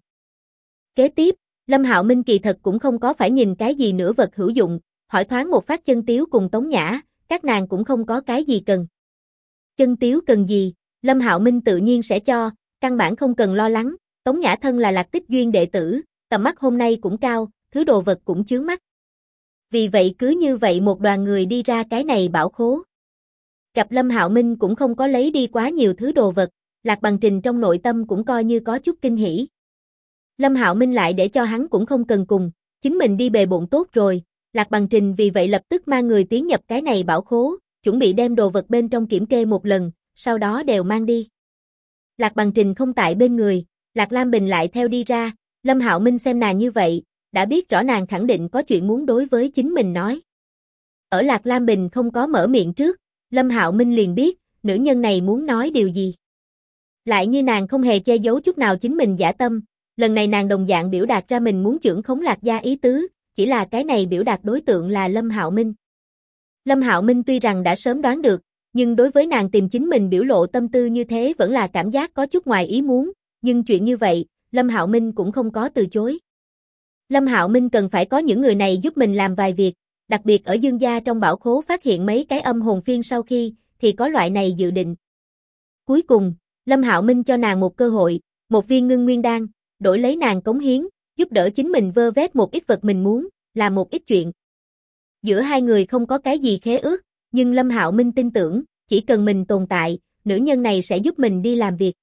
Kế tiếp, Lâm Hạo Minh kỳ thật cũng không có phải nhìn cái gì nữa vật hữu dụng, hỏi thoáng một phát Chân Tiếu cùng Tống Nhã, các nàng cũng không có cái gì cần. Chân Tiếu cần gì, Lâm Hạo Minh tự nhiên sẽ cho, căn bản không cần lo lắng, Tống Nhã thân là Lạc Tích Duyên đệ tử, tầm mắt hôm nay cũng cao, thứ đồ vật cũng chướng mắt. Vì vậy cứ như vậy một đoàn người đi ra cái này bảo khố. Gặp Lâm Hạo Minh cũng không có lấy đi quá nhiều thứ đồ vật, Lạc Bằng Trình trong nội tâm cũng coi như có chút kinh hỉ. Lâm Hạo Minh lại để cho hắn cũng không cần cùng, chính mình đi bề bộn tốt rồi, Lạc Bằng Trình vì vậy lập tức mang người tiến nhập cái này bảo khố, chuẩn bị đem đồ vật bên trong kiểm kê một lần, sau đó đều mang đi. Lạc Bằng Trình không tại bên người, Lạc Lam Bình lại theo đi ra, Lâm Hạo Minh xem nàng như vậy, đã biết rõ nàng khẳng định có chuyện muốn đối với chính mình nói. Ở Lạc Lam Bình không có mở miệng trước, Lâm Hạo Minh liền biết, nữ nhân này muốn nói điều gì. Lại như nàng không hề che giấu chút nào chính mình dã tâm, lần này nàng đồng dạng biểu đạt ra mình muốn chưởng khống Lạc gia ý tứ, chỉ là cái này biểu đạt đối tượng là Lâm Hạo Minh. Lâm Hạo Minh tuy rằng đã sớm đoán được, nhưng đối với nàng tìm chính mình biểu lộ tâm tư như thế vẫn là cảm giác có chút ngoài ý muốn, nhưng chuyện như vậy, Lâm Hạo Minh cũng không có từ chối. Lâm Hạo Minh cần phải có những người này giúp mình làm vài việc, đặc biệt ở Dương gia trong bảo khố phát hiện mấy cái âm hồn phiên sau khi, thì có loại này dự định. Cuối cùng, Lâm Hạo Minh cho nàng một cơ hội, một viên ngưng nguyên đan, đổi lấy nàng cống hiến, giúp đỡ chính mình vơ vét một ít vật mình muốn, làm một ít chuyện. Giữa hai người không có cái gì khế ước, nhưng Lâm Hạo Minh tin tưởng, chỉ cần mình tồn tại, nữ nhân này sẽ giúp mình đi làm việc.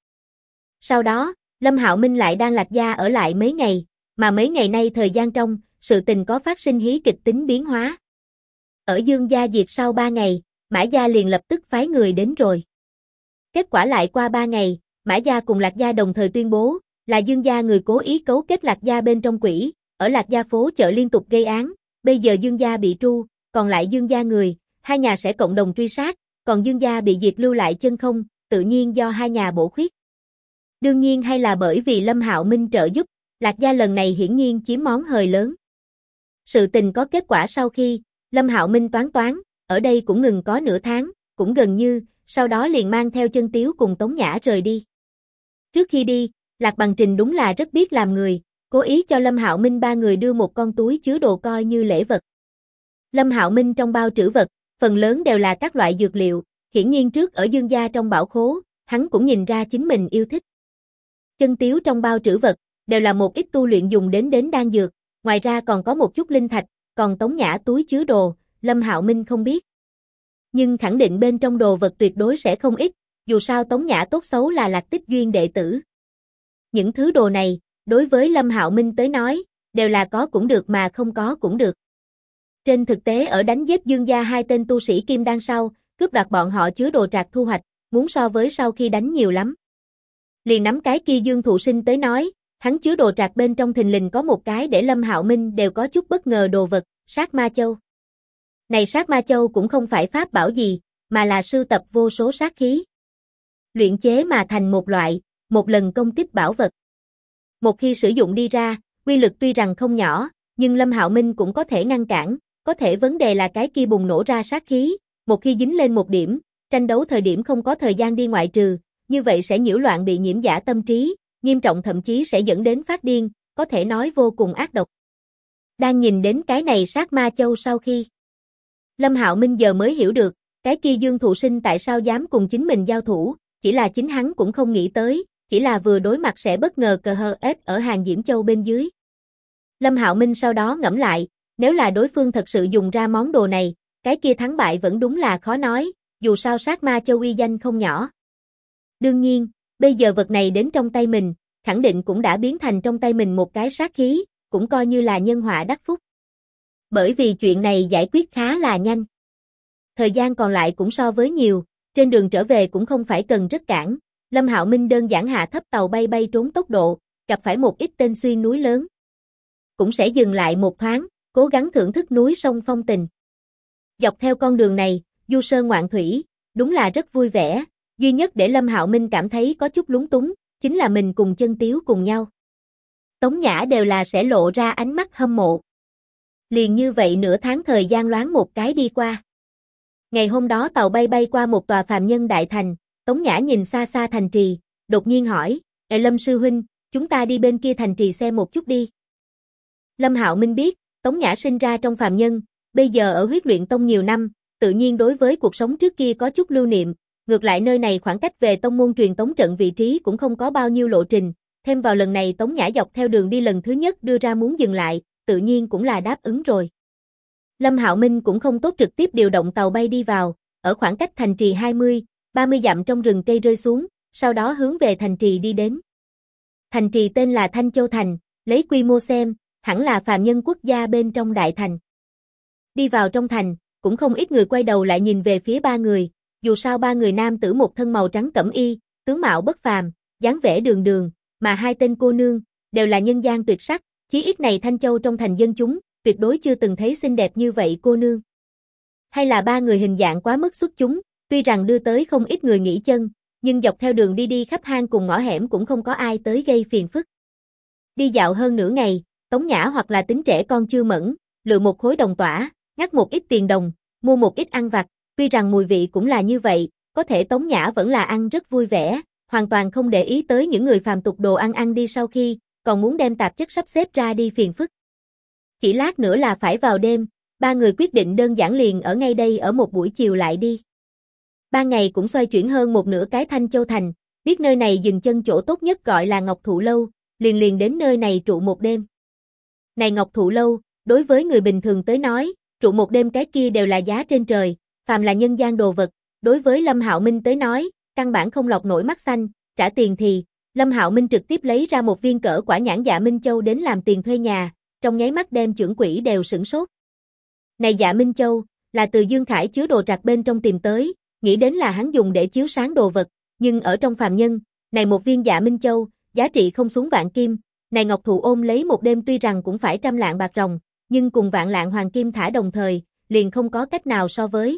Sau đó, Lâm Hạo Minh lại đang Lạc gia ở lại mấy ngày, mà mấy ngày nay thời gian trong, sự tình có phát sinh hí kịch tính biến hóa. Ở Dương gia diệt sau 3 ngày, Mã gia liền lập tức phái người đến rồi. Kết quả lại qua 3 ngày, Mã gia cùng Lạc gia đồng thời tuyên bố, là Dương gia người cố ý cấu kết Lạc gia bên trong quỷ, ở Lạc gia phố chợ liên tục gây án, bây giờ Dương gia bị tru, còn lại Dương gia người, hai nhà sẽ cộng đồng truy sát, còn Dương gia bị diệt lưu lại chân không, tự nhiên do hai nhà bổ khuyết. Đương nhiên hay là bởi vì Lâm Hạo Minh trợ giúp, Lạc gia lần này hiển nhiên chiếm món hời lớn. Sự tình có kết quả sau khi, Lâm Hạo Minh toán, ở ở đây cũng ngừng có nửa tháng, cũng gần như, sau đó liền mang theo Chân Tiếu cùng Tống Nhã rời đi. Trước khi đi, Lạc Bằng Trình đúng là rất biết làm người, cố ý cho Lâm Hạo Minh ba người đưa một con túi chứa đồ coi như lễ vật. Lâm Hạo Minh trong bao trữ vật, phần lớn đều là các loại dược liệu, hiển nhiên trước ở Dương gia trong bảo khố, hắn cũng nhìn ra chính mình yêu thích. Chân Tiếu trong bao trữ vật, đều là một ít tu luyện dùng đến đan dược, ngoài ra còn có một chút linh thạch, còn Tống Nhã túi chứa đồ, Lâm Hạo Minh không biết. Nhưng khẳng định bên trong đồ vật tuyệt đối sẽ không ít, dù sao Tống Nhã tốt xấu là Lạc Tích Duyên đệ tử. Những thứ đồ này, đối với Lâm Hạo Minh tới nói, đều là có cũng được mà không có cũng được. Trên thực tế ở đánh giết Dương gia hai tên tu sĩ kim đan sau, cướp đoạt bọn họ chứa đồ trạc thu hoạch, muốn so với sau khi đánh nhiều lắm. Liền nắm cái kia Dương Thụ Sinh tới nói, hắn chứa đồ trạc bên trong thình lình có một cái để Lâm Hạo Minh đều có chút bất ngờ đồ vật, Sát Ma Châu. Này Sát Ma Châu cũng không phải pháp bảo gì, mà là sưu tập vô số sát khí. Luyện chế mà thành một loại, một lần công kích bảo vật. Một khi sử dụng đi ra, uy lực tuy rằng không nhỏ, nhưng Lâm Hạo Minh cũng có thể ngăn cản, có thể vấn đề là cái kia bùng nổ ra sát khí, một khi dính lên một điểm, tranh đấu thời điểm không có thời gian đi ngoại trừ, như vậy sẽ nhiễu loạn bị nhiễm giả tâm trí, nghiêm trọng thậm chí sẽ dẫn đến phát điên, có thể nói vô cùng ác độc. Đang nhìn đến cái này Sát Ma Châu sau khi, Lâm Hạo Minh giờ mới hiểu được, cái kia Dương Thụ Sinh tại sao dám cùng chính mình giao thủ, chỉ là chính hắn cũng không nghĩ tới, chỉ là vừa đối mặt sẽ bất ngờ cờ hờ ết ở hàng Diễm Châu bên dưới. Lâm Hạo Minh sau đó ngẫm lại, nếu là đối phương thật sự dùng ra món đồ này, cái kia thắng bại vẫn đúng là khó nói, dù sao Sát Ma Châu uy danh không nhỏ. Đương nhiên, bây giờ vật này đến trong tay mình, khẳng định cũng đã biến thành trong tay mình một cái sát khí, cũng coi như là nhân họa đắc phúc. Bởi vì chuyện này giải quyết khá là nhanh. Thời gian còn lại cũng so với nhiều, trên đường trở về cũng không phải cần rất cản, Lâm Hạo Minh đơn giản hạ thấp tàu bay trốn tốc độ, gặp phải một ít tên xuyên núi lớn. Cũng sẽ dừng lại một thoáng, cố gắng thưởng thức núi sông phong tình. Dọc theo con đường này, du sơn ngoạn thủy, đúng là rất vui vẻ, duy nhất để Lâm Hạo Minh cảm thấy có chút lúng túng, chính là mình cùng Chân Tiếu cùng nhau. Tống Nhã đều là sẽ lộ ra ánh mắt hâm mộ. Liền như vậy nửa tháng thời gian loáng một cái đi qua. Ngày hôm đó tàu bay qua một tòa phàm nhân đại thành, Tống Nhã nhìn xa xa thành trì, đột nhiên hỏi, Lâm sư huynh, chúng ta đi bên kia thành trì xem một chút đi. Lâm Hạo Minh biết, Tống Nhã sinh ra trong phàm nhân, bây giờ ở Huyết Luyện Tông nhiều năm, tự nhiên đối với cuộc sống trước kia có chút lưu niệm, ngược lại nơi này khoảng cách về tông môn truyền tống trận vị trí cũng không có bao nhiêu lộ trình, thêm vào lần này Tống Nhã dọc theo đường đi lần thứ nhất đưa ra muốn dừng lại, tự nhiên cũng là đáp ứng rồi. Lâm Hạo Minh cũng không tốt trực tiếp điều động tàu bay đi vào, ở khoảng cách thành trì 20-30 dặm trong rừng cây rơi xuống, sau đó hướng về thành trì đi đến. Thành trì tên là Thanh Châu Thành, lấy quy mô xem, hẳn là phàm nhân quốc gia bên trong đại thành. Đi vào trong thành, cũng không ít người quay đầu lại nhìn về phía ba người, dù sao ba người nam tử một thân màu trắng cẩm y, tướng mạo bất phàm, dáng vẻ đường đường, mà hai tên cô nương, đều là nhân gian tuyệt sắc, chí ít này Thanh Châu trong thành dân chúng, tuyệt đối chưa từng thấy xinh đẹp như vậy cô nương. Hay là ba người hình dạng quá mức xuất chúng, tuy rằng đưa tới không ít người nghỉ chân, nhưng dọc theo đường đi khắp hang cùng ngõ hẻm cũng không có ai tới gây phiền phức. Đi dạo hơn nửa ngày, Tống Nhã hoặc là tính trẻ con chưa mẫn, lựa một khối đồng tỏa, ngắt một ít tiền đồng, mua một ít ăn vặt, tuy rằng mùi vị cũng là như vậy, có thể Tống Nhã vẫn là ăn rất vui vẻ, hoàn toàn không để ý tới những người phàm tục đồ ăn đi sau khi, còn muốn đem tạp chất sắp xếp ra đi phiền phức. Chỉ lát nữa là phải vào đêm, ba người quyết định đơn giản liền ở ngay đây ở một buổi chiều lại đi. Ban ngày cũng xoay chuyển hơn một nửa cái Thanh Châu Thành, biết nơi này dừng chân chỗ tốt nhất gọi là Ngọc Thụ Lâu, liền đến nơi này trụ một đêm. Này Ngọc Thụ Lâu, đối với người bình thường tới nói, trụ một đêm cái kia đều là giá trên trời, phàm là nhân gian đồ vật, đối với Lâm Hạo Minh tới nói, căn bản không lọc nổi mắt xanh, trả tiền thì, Lâm Hạo Minh trực tiếp lấy ra một viên cỡ quả nhãn Dạ Minh Châu đến làm tiền thuê nhà, trong nháy mắt đem trưởng quỹ đều sửng sốt. Này Dạ Minh Châu, là từ Dương Khải chứa đồ trạc bên trong tìm tới, nghĩ đến là hắn dùng để chiếu sáng đồ vật, nhưng ở trong phàm nhân, này một viên Dạ Minh Châu, giá trị không xuống vạn kim, này Ngọc Thụ ôm lấy một đêm tuy rằng cũng phải 100 lạng bạc ròng, nhưng cùng vạn lạng hoàng kim thả đồng thời, liền không có cách nào so với.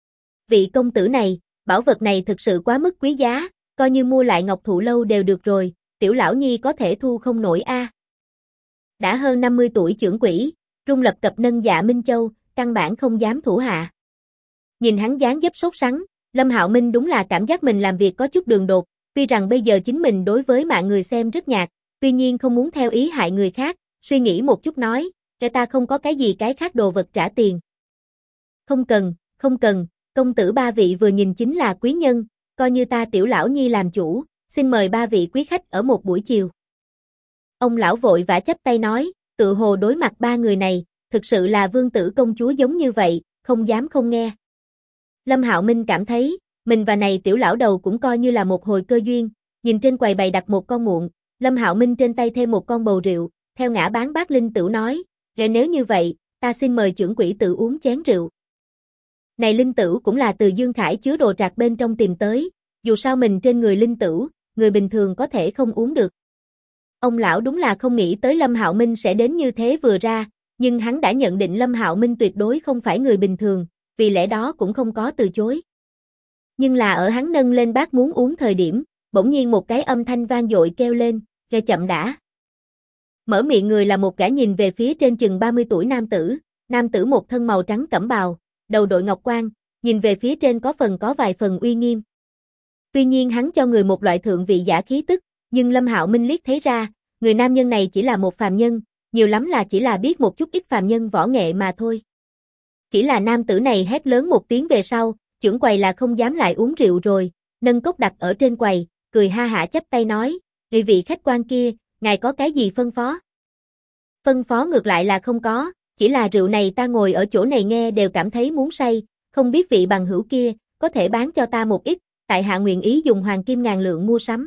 Vị công tử này, bảo vật này thực sự quá mức quý giá, coi như mua lại Ngọc Thụ Lâu đều được rồi, tiểu lão nhi có thể thu không nổi a. Đã hơn 50 tuổi trưởng quỹ, rung lập cập nâng Dạ Minh Châu, căn bản không dám thủ hạ. Nhìn hắn dáng dấp sốt sắng, Lâm Hạo Minh đúng là cảm giác mình làm việc có chút đường đột, tuy rằng bây giờ chính mình đối với mạng người xem rất nhạt, tuy nhiên không muốn theo ý hại người khác, suy nghĩ một chút nói, kẻ ta không có cái gì cái khác đồ vật trả tiền. Không cần, công tử ba vị vừa nhìn chính là quý nhân, coi như ta tiểu lão nhi làm chủ, xin mời ba vị quý khách ở một buổi chiều. Ông lão vội vã chắp tay nói, tự hồ đối mặt ba người này, thực sự là vương tử công chúa giống như vậy, không dám không nghe. Lâm Hạo Minh cảm thấy, mình và này tiểu lão đầu cũng coi như là một hồi cơ duyên, nhìn trên quầy bày đặt một con muộn, Lâm Hạo Minh trên tay thêm một con bầu rượu, theo ngã bán bát linh tửu nói, nếu như vậy, ta xin mời trưởng quỹ tự uống chén rượu. Này linh tửu cũng là từ Dương Khải chứa đồ trạc bên trong tìm tới, dù sao mình trên người linh tửu, người bình thường có thể không uống được. Ông lão đúng là không nghĩ tới Lâm Hạo Minh sẽ đến như thế vừa ra, nhưng hắn đã nhận định Lâm Hạo Minh tuyệt đối không phải người bình thường, vì lẽ đó cũng không có từ chối. Nhưng là ở hắn nâng lên bát muốn uống thời điểm, bỗng nhiên một cái âm thanh vang dội kêu lên, "Nghe chậm đã." Mở miệng người là một gã nhìn về phía trên chừng 30 tuổi nam tử một thân màu trắng cẩm bào, đầu đội ngọc quan, nhìn về phía trên có vài phần uy nghiêm. Tuy nhiên hắn cho người một loại thượng vị giả khí tức, nhưng Lâm Hạo Minh liếc thấy ra, người nam nhân này chỉ là một phàm nhân, nhiều lắm là chỉ là biết một chút ít phàm nhân võ nghệ mà thôi. Chỉ là nam tử này hét lớn một tiếng về sau, trưởng quầy là không dám lại uống rượu rồi, nâng cốc đặt ở trên quầy, cười ha hả chắp tay nói, vị khách quan kia, ngài có cái gì phân phó? Phân phó ngược lại là không có, chỉ là rượu này ta ngồi ở chỗ này nghe đều cảm thấy muốn say, không biết vị bằng hữu kia, có thể bán cho ta một ít, tại hạ nguyện ý dùng hoàng kim ngàn lượng mua sắm.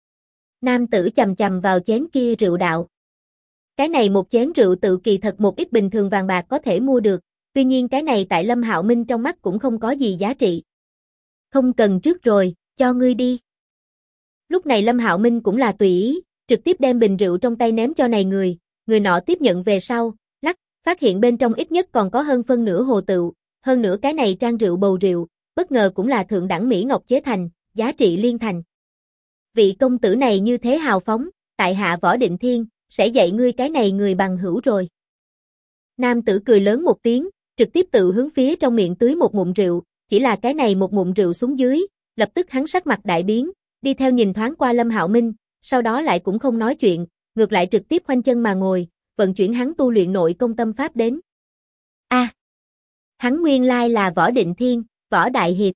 Nam tử chầm chầm vào chén kia rượu đạo. Cái này một chén rượu tự kỳ thật một ít bình thường vàng bạc có thể mua được, tuy nhiên cái này tại Lâm Hạo Minh trong mắt cũng không có gì giá trị. Không cần trước rồi, cho ngươi đi. Lúc này Lâm Hạo Minh cũng là tùy ý, trực tiếp đem bình rượu trong tay ném cho này người nọ tiếp nhận về sau, lắc, phát hiện bên trong ít nhất còn có hơn phân nửa hồ tựu, hơn nữa cái này trang rượu bầu rượu, bất ngờ cũng là thượng đẳng mỹ ngọc chế thành, giá trị liên thành. Vị công tử này như thế hào phóng, tại hạ Võ Định Thiên, sẽ dạy ngươi cái này người bằng hữu rồi. Nam tử cười lớn một tiếng, trực tiếp tự hướng phía trong miệng tưới một ngụm rượu, chỉ là cái này một ngụm rượu xuống dưới, lập tức hắn sắc mặt đại biến, đi theo nhìn thoáng qua Lâm Hạo Minh, sau đó lại cũng không nói chuyện, ngược lại trực tiếp khoanh chân mà ngồi, vận chuyển hắn tu luyện nội công tâm pháp đến. Hắn nguyên lai là Võ Định Thiên, Võ Đại Hiệp.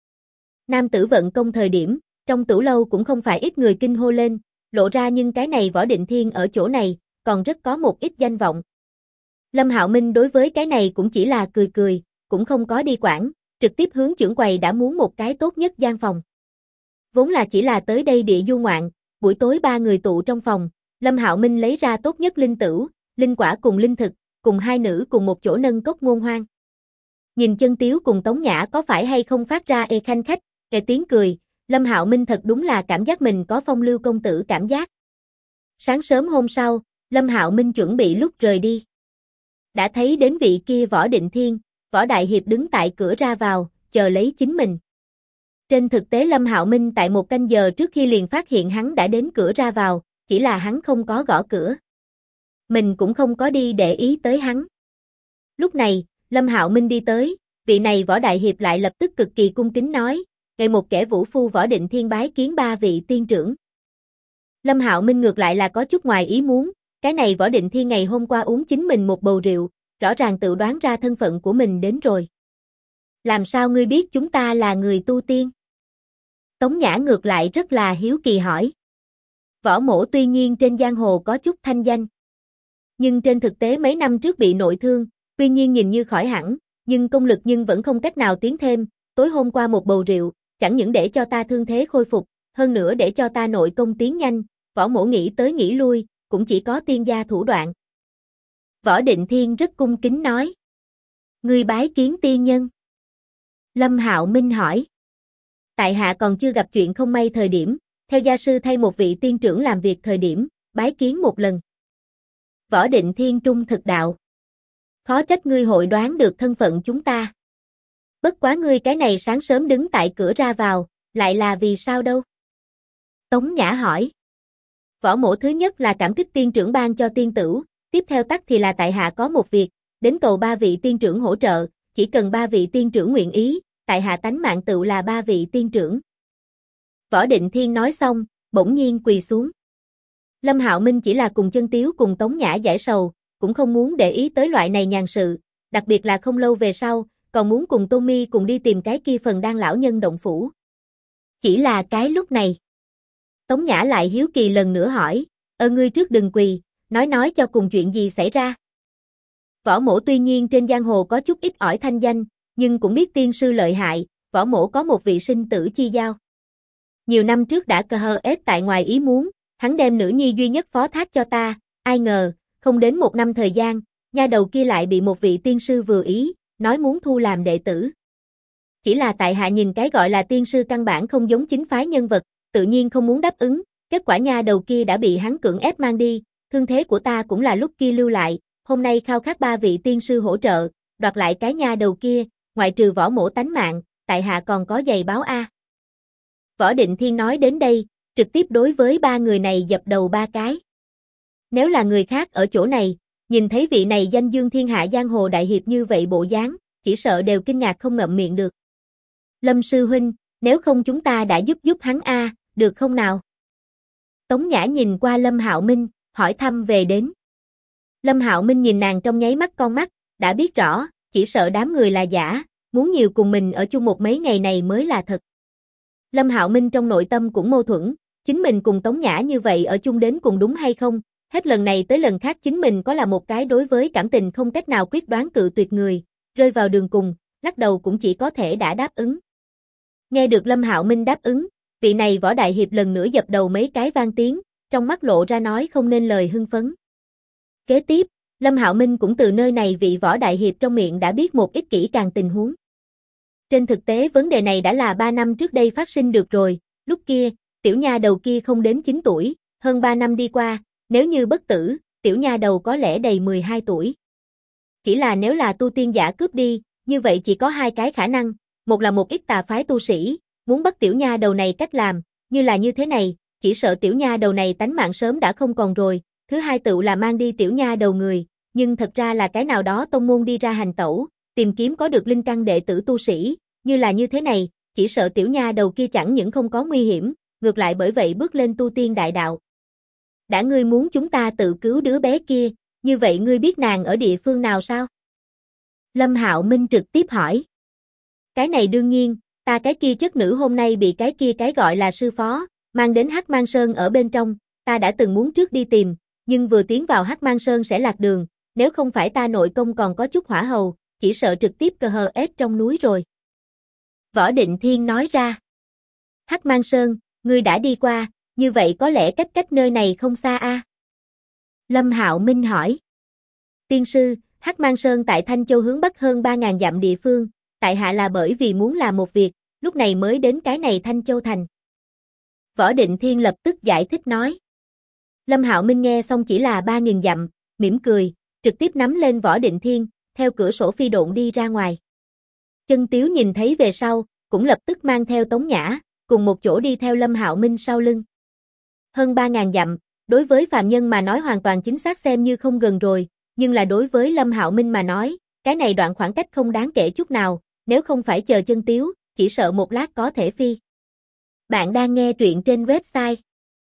Nam tử vận công thời điểm, trong tửu lâu cũng không phải ít người kinh hô lên, lộ ra nhưng cái này Võ Định Thiên ở chỗ này, còn rất có một ít danh vọng. Lâm Hạo Minh đối với cái này cũng chỉ là cười cười, cũng không có đi quản, trực tiếp hướng trưởng quầy đã muốn một cái tốt nhất gian phòng. Vốn là chỉ là tới đây địa du ngoạn, buổi tối ba người tụ trong phòng, Lâm Hạo Minh lấy ra tốt nhất linh tửu, linh quả cùng linh thực, cùng hai nữ cùng một chỗ nâng cốc ngôn hoang. Nhìn Chân Tiếu cùng Tống Nhã có phải hay không phát ra khanh khách, tiếng cười, Lâm Hạo Minh thật đúng là cảm giác mình có phong lưu công tử cảm giác. Sáng sớm hôm sau, Lâm Hạo Minh chuẩn bị lúc rời đi. Đã thấy đến vị kia Võ Định Thiên, Võ Đại Hiệp đứng tại cửa ra vào, chờ lấy chính mình. Trên thực tế Lâm Hạo Minh tại một canh giờ trước khi liền phát hiện hắn đã đến cửa ra vào, chỉ là hắn không có gõ cửa. Mình cũng không có đi để ý tới hắn. Lúc này, Lâm Hạo Minh đi tới, vị này Võ Đại Hiệp lại lập tức cực kỳ cung kính nói, ngày một kẻ vũ phu Võ Định Thiên bái kiến ba vị tiên trưởng. Lâm Hạo Minh ngược lại là có chút ngoài ý muốn, cái này Võ Định Thiên ngày hôm qua uống chính mình một bầu rượu, rõ ràng tự đoán ra thân phận của mình đến rồi. Làm sao ngươi biết chúng ta là người tu tiên? Tống Nhã ngược lại rất là hiếu kỳ hỏi. Võ mỗ tuy nhiên trên giang hồ có chút thanh danh, nhưng trên thực tế mấy năm trước bị nội thương, tuy nhiên nhìn như khỏi hẳn, nhưng công lực nhưng vẫn không cách nào tiến thêm, tối hôm qua một bầu rượu, chẳng những để cho ta thương thế khôi phục, hơn nữa để cho ta nội công tiến nhanh, võ mỗ nghĩ tới nghĩ lui, cũng chỉ có tiên gia thủ đoạn. Võ Định Thiên rất cung kính nói. Ngươi bái kiến tiên nhân. Lâm Hạo Minh hỏi. Tại hạ còn chưa gặp chuyện không may thời điểm, theo gia sư thay một vị tiên trưởng làm việc thời điểm, bái kiến một lần. Võ Định Thiên trung thực đạo. Khó trách ngươi hội đoán được thân phận chúng ta. Bất quá ngươi cái này sáng sớm đứng tại cửa ra vào, lại là vì sao đâu? Tống Nhã hỏi. Võ mỗ thứ nhất là cảm kích tiên trưởng ban cho tiên tửu, tiếp theo tắc thì là tại hạ có một việc, đến cầu ba vị tiên trưởng hỗ trợ, chỉ cần ba vị tiên trưởng nguyện ý, tại hạ tánh mạng tựu là ba vị tiên trưởng. Võ Định Thiên nói xong, bỗng nhiên quỳ xuống. Lâm Hạo Minh chỉ là cùng Chân Tiếu cùng Tống Nhã giải sầu, cũng không muốn để ý tới loại này nhàn sự, đặc biệt là không lâu về sau, còn muốn cùng Tô Mi cùng đi tìm cái kia phần đan lão nhân động phủ. Chỉ là cái lúc này. Tống Nhã lại hiếu kỳ lần nữa hỏi, ngươi trước đừng quỳ, nói cho cùng chuyện gì xảy ra. Võ Mỗ tuy nhiên trên giang hồ có chút ít ỏi thanh danh, nhưng cũng biết tiên sư lợi hại, Võ Mỗ có một vị sinh tử chi giao. Nhiều năm trước đã cờ hờ ết tại ngoài ý muốn, hắn đem nữ nhi duy nhất phó thác cho ta, ai ngờ, không đến một năm thời gian, nha đầu kia lại bị một vị tiên sư vừa ý, nói muốn thu làm đệ tử. Chỉ là tại hạ nhìn cái gọi là tiên sư căn bản không giống chính phái nhân vật, tự nhiên không muốn đáp ứng, kết quả nha đầu kia đã bị hắn cưỡng ép mang đi, thương thế của ta cũng là lúc kia lưu lại, hôm nay khao khát ba vị tiên sư hỗ trợ, đoạt lại cái nha đầu kia, ngoại trừ Võ Mỗ tánh mạng, tại hạ còn có giày báo a. Võ Định Thiên nói đến đây, trực tiếp đối với ba người này dập đầu ba cái. Nếu là người khác ở chỗ này, nhìn thấy vị này danh dương thiên hạ giang hồ đại hiệp như vậy bộ dáng, chỉ sợ đều kinh ngạc không ngậm miệng được. Lâm sư huynh, nếu không chúng ta đã giúp hắn a, được không nào? Tống Nhã nhìn qua Lâm Hạo Minh, hỏi thăm về đến. Lâm Hạo Minh nhìn nàng trong nháy mắt con mắt, đã biết rõ, chỉ sợ đám người là giả, muốn nhiều cùng mình ở chung một mấy ngày này mới là thật. Lâm Hạo Minh trong nội tâm cũng mâu thuẫn, chính mình cùng Tống Nhã như vậy ở chung đến cùng đúng hay không, hết lần này tới lần khác chính mình có là một cái đối với cảm tình không cách nào quyết đoán cự tuyệt người, rơi vào đường cùng, lắc đầu cũng chỉ có thể đã đáp ứng. Nghe được Lâm Hạo Minh đáp ứng, vị này Võ đại hiệp lần nữa dập đầu mấy cái vang tiếng, trong mắt lộ ra nói không nên lời hưng phấn. Kế tiếp, Lâm Hạo Minh cũng từ nơi này vị Võ đại hiệp trong miệng đã biết một ít kỹ càng tình huống. Trên thực tế vấn đề này đã là 3 năm trước đây phát sinh được rồi, lúc kia, tiểu nha đầu kia không đến 9 tuổi, hơn 3 năm đi qua, nếu như bất tử, tiểu nha đầu có lẽ đầy 12 tuổi. Chỉ là nếu là tu tiên giả cướp đi, như vậy chỉ có hai cái khả năng, một là một ít tà phái tu sĩ, muốn bắt tiểu nha đầu này cách làm, như là như thế này, chỉ sợ tiểu nha đầu này tánh mạng sớm đã không còn rồi, thứ hai tựu là mang đi tiểu nha đầu người, nhưng thật ra là cái nào đó tông môn đi ra hành tẩu, tìm kiếm có được linh căn đệ tử tu sĩ, như là như thế này, chỉ sợ tiểu nha đầu kia chẳng những không có nguy hiểm, ngược lại bởi vậy bước lên tu tiên đại đạo. Đã ngươi muốn chúng ta tự cứu đứa bé kia, như vậy ngươi biết nàng ở địa phương nào sao? Lâm Hạo Minh trực tiếp hỏi. Cái này đương nhiên, ta cái kia chất nữ hôm nay bị cái kia cái gọi là sư phó, mang đến Hắc Mang Sơn ở bên trong, ta đã từng muốn trước đi tìm, nhưng vừa tiến vào Hắc Mang Sơn sẽ lạc đường, nếu không phải ta nội công còn có chút hỏa hầu, chỉ sợ trực tiếp cờ hờ ết trong núi rồi. Võ Định Thiên nói ra. Hắc Mang Sơn, ngươi đã đi qua, như vậy có lẽ cách nơi này không xa a? Lâm Hạo Minh hỏi. Tiên sư, Hắc Mang Sơn tại Thanh Châu hướng bắc hơn 3.000 dặm địa phương, tại hạ là bởi vì muốn làm một việc, lúc này mới đến cái này Thanh Châu thành. Võ Định Thiên lập tức giải thích nói. Lâm Hạo Minh nghe xong chỉ là 3.000 dặm, mỉm cười, trực tiếp nắm lên Võ Định Thiên, theo cửa sổ phi độn đi ra ngoài. Chân Tiếu nhìn thấy về sau, cũng lập tức mang theo Tống Nhã, cùng một chỗ đi theo Lâm Hạo Minh sau lưng. Hơn 3.000 dặm, đối với phàm nhân mà nói hoàn toàn chính xác xem như không gần rồi, nhưng là đối với Lâm Hạo Minh mà nói, cái này đoạn khoảng cách không đáng kể chút nào, nếu không phải chờ Chân Tiếu, chỉ sợ một lát có thể phi. Bạn đang nghe truyện trên website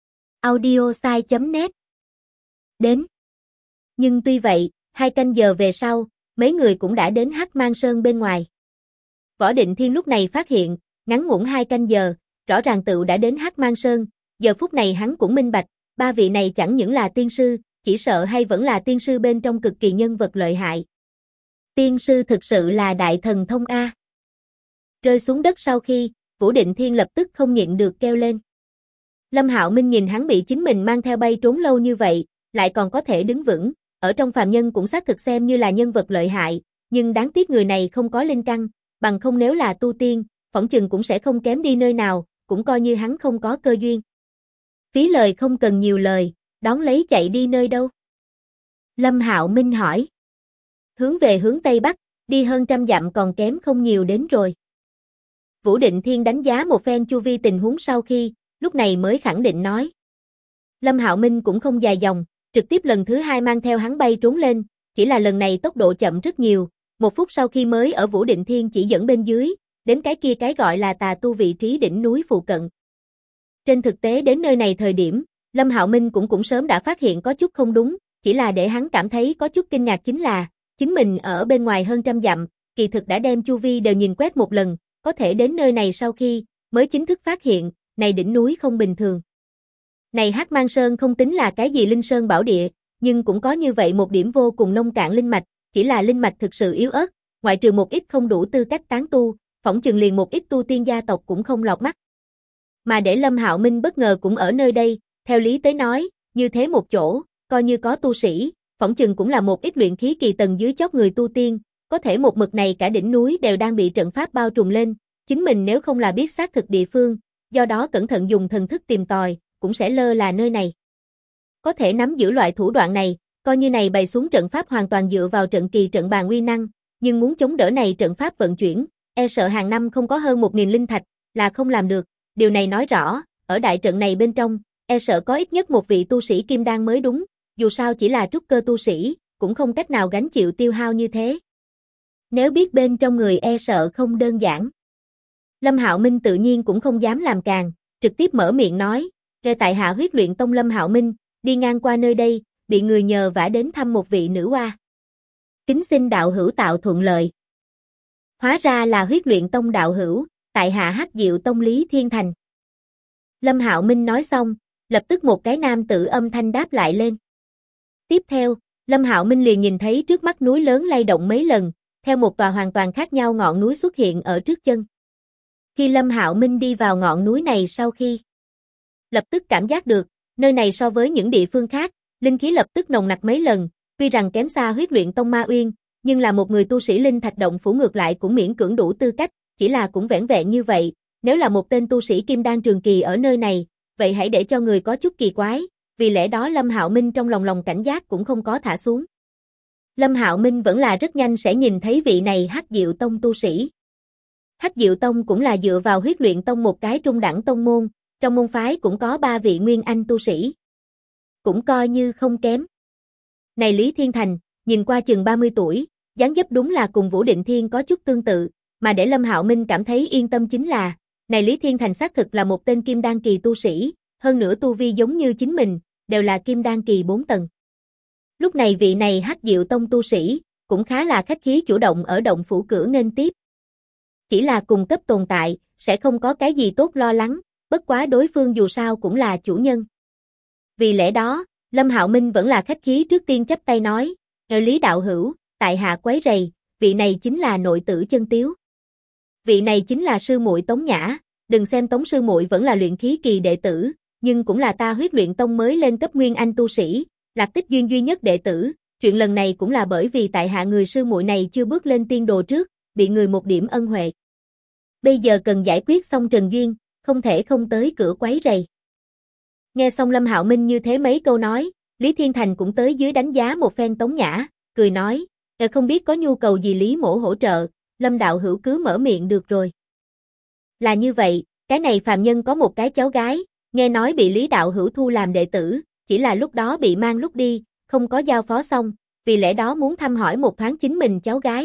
audiosai.net. Đến. Nhưng tuy vậy, 2 canh giờ về sau, mấy người cũng đã đến Hắc Mang Sơn bên ngoài. Võ Định Thiên lúc này phát hiện, ngắn ngủn 2 canh giờ, rõ ràng tựu đã đến Hắc Mang Sơn, giờ phút này hắn cũng minh bạch, ba vị này chẳng những là tiên sư, chỉ sợ hay vẫn là tiên sư bên trong cực kỳ nhân vật lợi hại. Tiên sư thực sự là đại thần thông a. Rơi xuống đất sau khi, Vũ Định Thiên lập tức không nhịn được kêu lên. Lâm Hạo Minh nhìn hắn bị chính mình mang theo bay trốn lâu như vậy, lại còn có thể đứng vững, ở trong phàm nhân cũng xác thực xem như là nhân vật lợi hại, nhưng đáng tiếc người này không có linh căn, bằng không nếu là tu tiên, phỏng chừng cũng sẽ không kém đi nơi nào, cũng coi như hắn không có cơ duyên. Phí lời không cần nhiều lời, đón lấy chạy đi nơi đâu? Lâm Hạo Minh hỏi. Hướng về hướng Tây Bắc, đi hơn 100 dặm còn kém không nhiều đến rồi. Vũ Định Thiên đánh giá một phen chu vi tình huống sau khi, lúc này mới khẳng định nói. Lâm Hạo Minh cũng không dài dòng, trực tiếp lần thứ 2 mang theo hắn bay trốn lên, chỉ là lần này tốc độ chậm rất nhiều, 1 phút sau khi mới ở Vũ Định Thiên chỉ dẫn bên dưới, đến cái kia cái gọi là tà tu vị trí đỉnh núi phụ cận. Trên thực tế đến nơi này thời điểm, Lâm Hạo Minh cũng sớm đã phát hiện có chút không đúng, chỉ là để hắn cảm thấy có chút kinh ngạc chính là, chính mình ở bên ngoài hơn trăm dặm, kỳ thực đã đem chu vi đều nhìn quét một lần, có thể đến nơi này sau khi, mới chính thức phát hiện, này đỉnh núi không bình thường. Này Hắc Mang Sơn không tính là cái gì linh sơn bảo địa, nhưng cũng có như vậy một điểm vô cùng nông cạn linh mạch, chỉ là linh mạch thực sự yếu ớt, ngoại trừ một ít không đủ tư cách tán tu, phỏng chừng liền một ít tu tiên gia tộc cũng không lọt mắt. Mà để Lâm Hạo Minh bất ngờ cũng ở nơi đây, theo lý tới nói, như thế một chỗ, coi như có tu sĩ, phỏng chừng cũng là một ít luyện khí kỳ tầng dưới chót người tu tiên, có thể một mực này cả đỉnh núi đều đang bị trận pháp bao trùm lên, chính mình nếu không là biết xác thực địa phương, do đó cẩn thận dùng thần thức tìm tòi, cũng sẽ lơ là nơi này. Có thể nắm giữ loại thủ đoạn này, coi như này bày xuống trận pháp hoàn toàn dựa vào trận kỳ trận bàn uy năng, nhưng muốn chống đỡ này trận pháp vận chuyển, e sợ hàng năm không có hơn 1000 linh thạch, là không làm được, điều này nói rõ, ở đại trận này bên trong, e sợ có ít nhất một vị tu sĩ kim đan mới đúng, dù sao chỉ là trúc cơ tu sĩ, cũng không cách nào gánh chịu tiêu hao như thế. Nếu biết bên trong người e sợ không đơn giản. Lâm Hạo Minh tự nhiên cũng không dám làm càng, trực tiếp mở miệng nói, "Kể tại hạ Huyết Luyện Tông Lâm Hạo Minh, đi ngang qua nơi đây, bị người nhờ vả đến thăm một vị nữ oa. Kính xin đạo hữu tạo thuận lợi." Hóa ra là Huyết Luyện Tông đạo hữu, tại hạ Hắc Diệu Tông Lý Thiên Thành. Lâm Hạo Minh nói xong, lập tức một cái nam tử âm thanh đáp lại lên. Tiếp theo, Lâm Hạo Minh liền nhìn thấy trước mắt núi lớn lay động mấy lần, theo một tòa hoàn toàn khác nhau ngọn núi xuất hiện ở trước chân. Khi Lâm Hạo Minh đi vào ngọn núi này sau khi, lập tức cảm giác được, nơi này so với những địa phương khác, linh khí lập tức nồng nặc mấy lần, tuy rằng kém xa Huyết Luyện Tông Ma Uyên, nhưng là một người tu sĩ linh thạch động phủ ngược lại cũng miễn cưỡng đủ tư cách, chỉ là cũng vẻn vẹn như vậy, nếu là một tên tu sĩ kim đan trường kỳ ở nơi này, vậy hãy để cho người có chút kỳ quái, vì lẽ đó Lâm Hạo Minh trong lòng cảnh giác cũng không có thả xuống. Lâm Hạo Minh vẫn là rất nhanh sẽ nhìn thấy vị này Hắc Diệu Tông tu sĩ. Hắc Diệu Tông cũng là dựa vào Huyết Luyện Tông một cái trung đẳng tông môn, trong môn phái cũng có 3 vị nguyên anh tu sĩ. Cũng coi như không kém. Này Lý Thiên Thành, nhìn qua chừng 30 tuổi, dáng dấp đúng là cùng Vũ Định Thiên có chút tương tự, mà để Lâm Hạo Minh cảm thấy yên tâm chính là, này Lý Thiên Thành xác thực là một tên kim đan kỳ tu sĩ, hơn nữa tu vi giống như chính mình, đều là kim đan kỳ 4 tầng. Lúc này vị này Hắc Diệu Tông tu sĩ, cũng khá là khách khí chủ động ở động phủ cửa nghênh tiếp. Chỉ là cùng cấp tồn tại, sẽ không có cái gì tốt lo lắng, bất quá đối phương dù sao cũng là chủ nhân. Vì lẽ đó, Lâm Hạo Minh vẫn là khách khí trước tiên chắp tay nói, Lý đạo hữu, tại hạ quấy rầy, vị này chính là nội tử Chân Tiếu. Vị này chính là sư muội Tống Nhã, đừng xem Tống sư muội vẫn là luyện khí kỳ đệ tử, nhưng cũng là ta Huyết Luyện Tông mới lên cấp nguyên anh tu sĩ, Lạc Tích Duyên duy nhất đệ tử, chuyện lần này cũng là bởi vì tại hạ người sư muội này chưa bước lên tiên đồ trước, bị người một điểm ân huệ. Bây giờ cần giải quyết xong trần duyên, không thể không tới cửa quấy rầy. Nghe xong Lâm Hạo Minh như thế mấy câu nói, Lý Thiên Thành cũng tới dưới đánh giá một phen Tống Nhã, cười nói, không biết có nhu cầu gì Lý mỗ hỗ trợ, Lâm đạo hữu cứ mở miệng được rồi. Là như vậy, cái này phàm nhân có một cái cháu gái, nghe nói bị Lý đạo hữu thu làm đệ tử, chỉ là lúc đó bị mang lúc đi, không có giao phó xong, vì lẽ đó muốn thăm hỏi một thoáng chính mình cháu gái.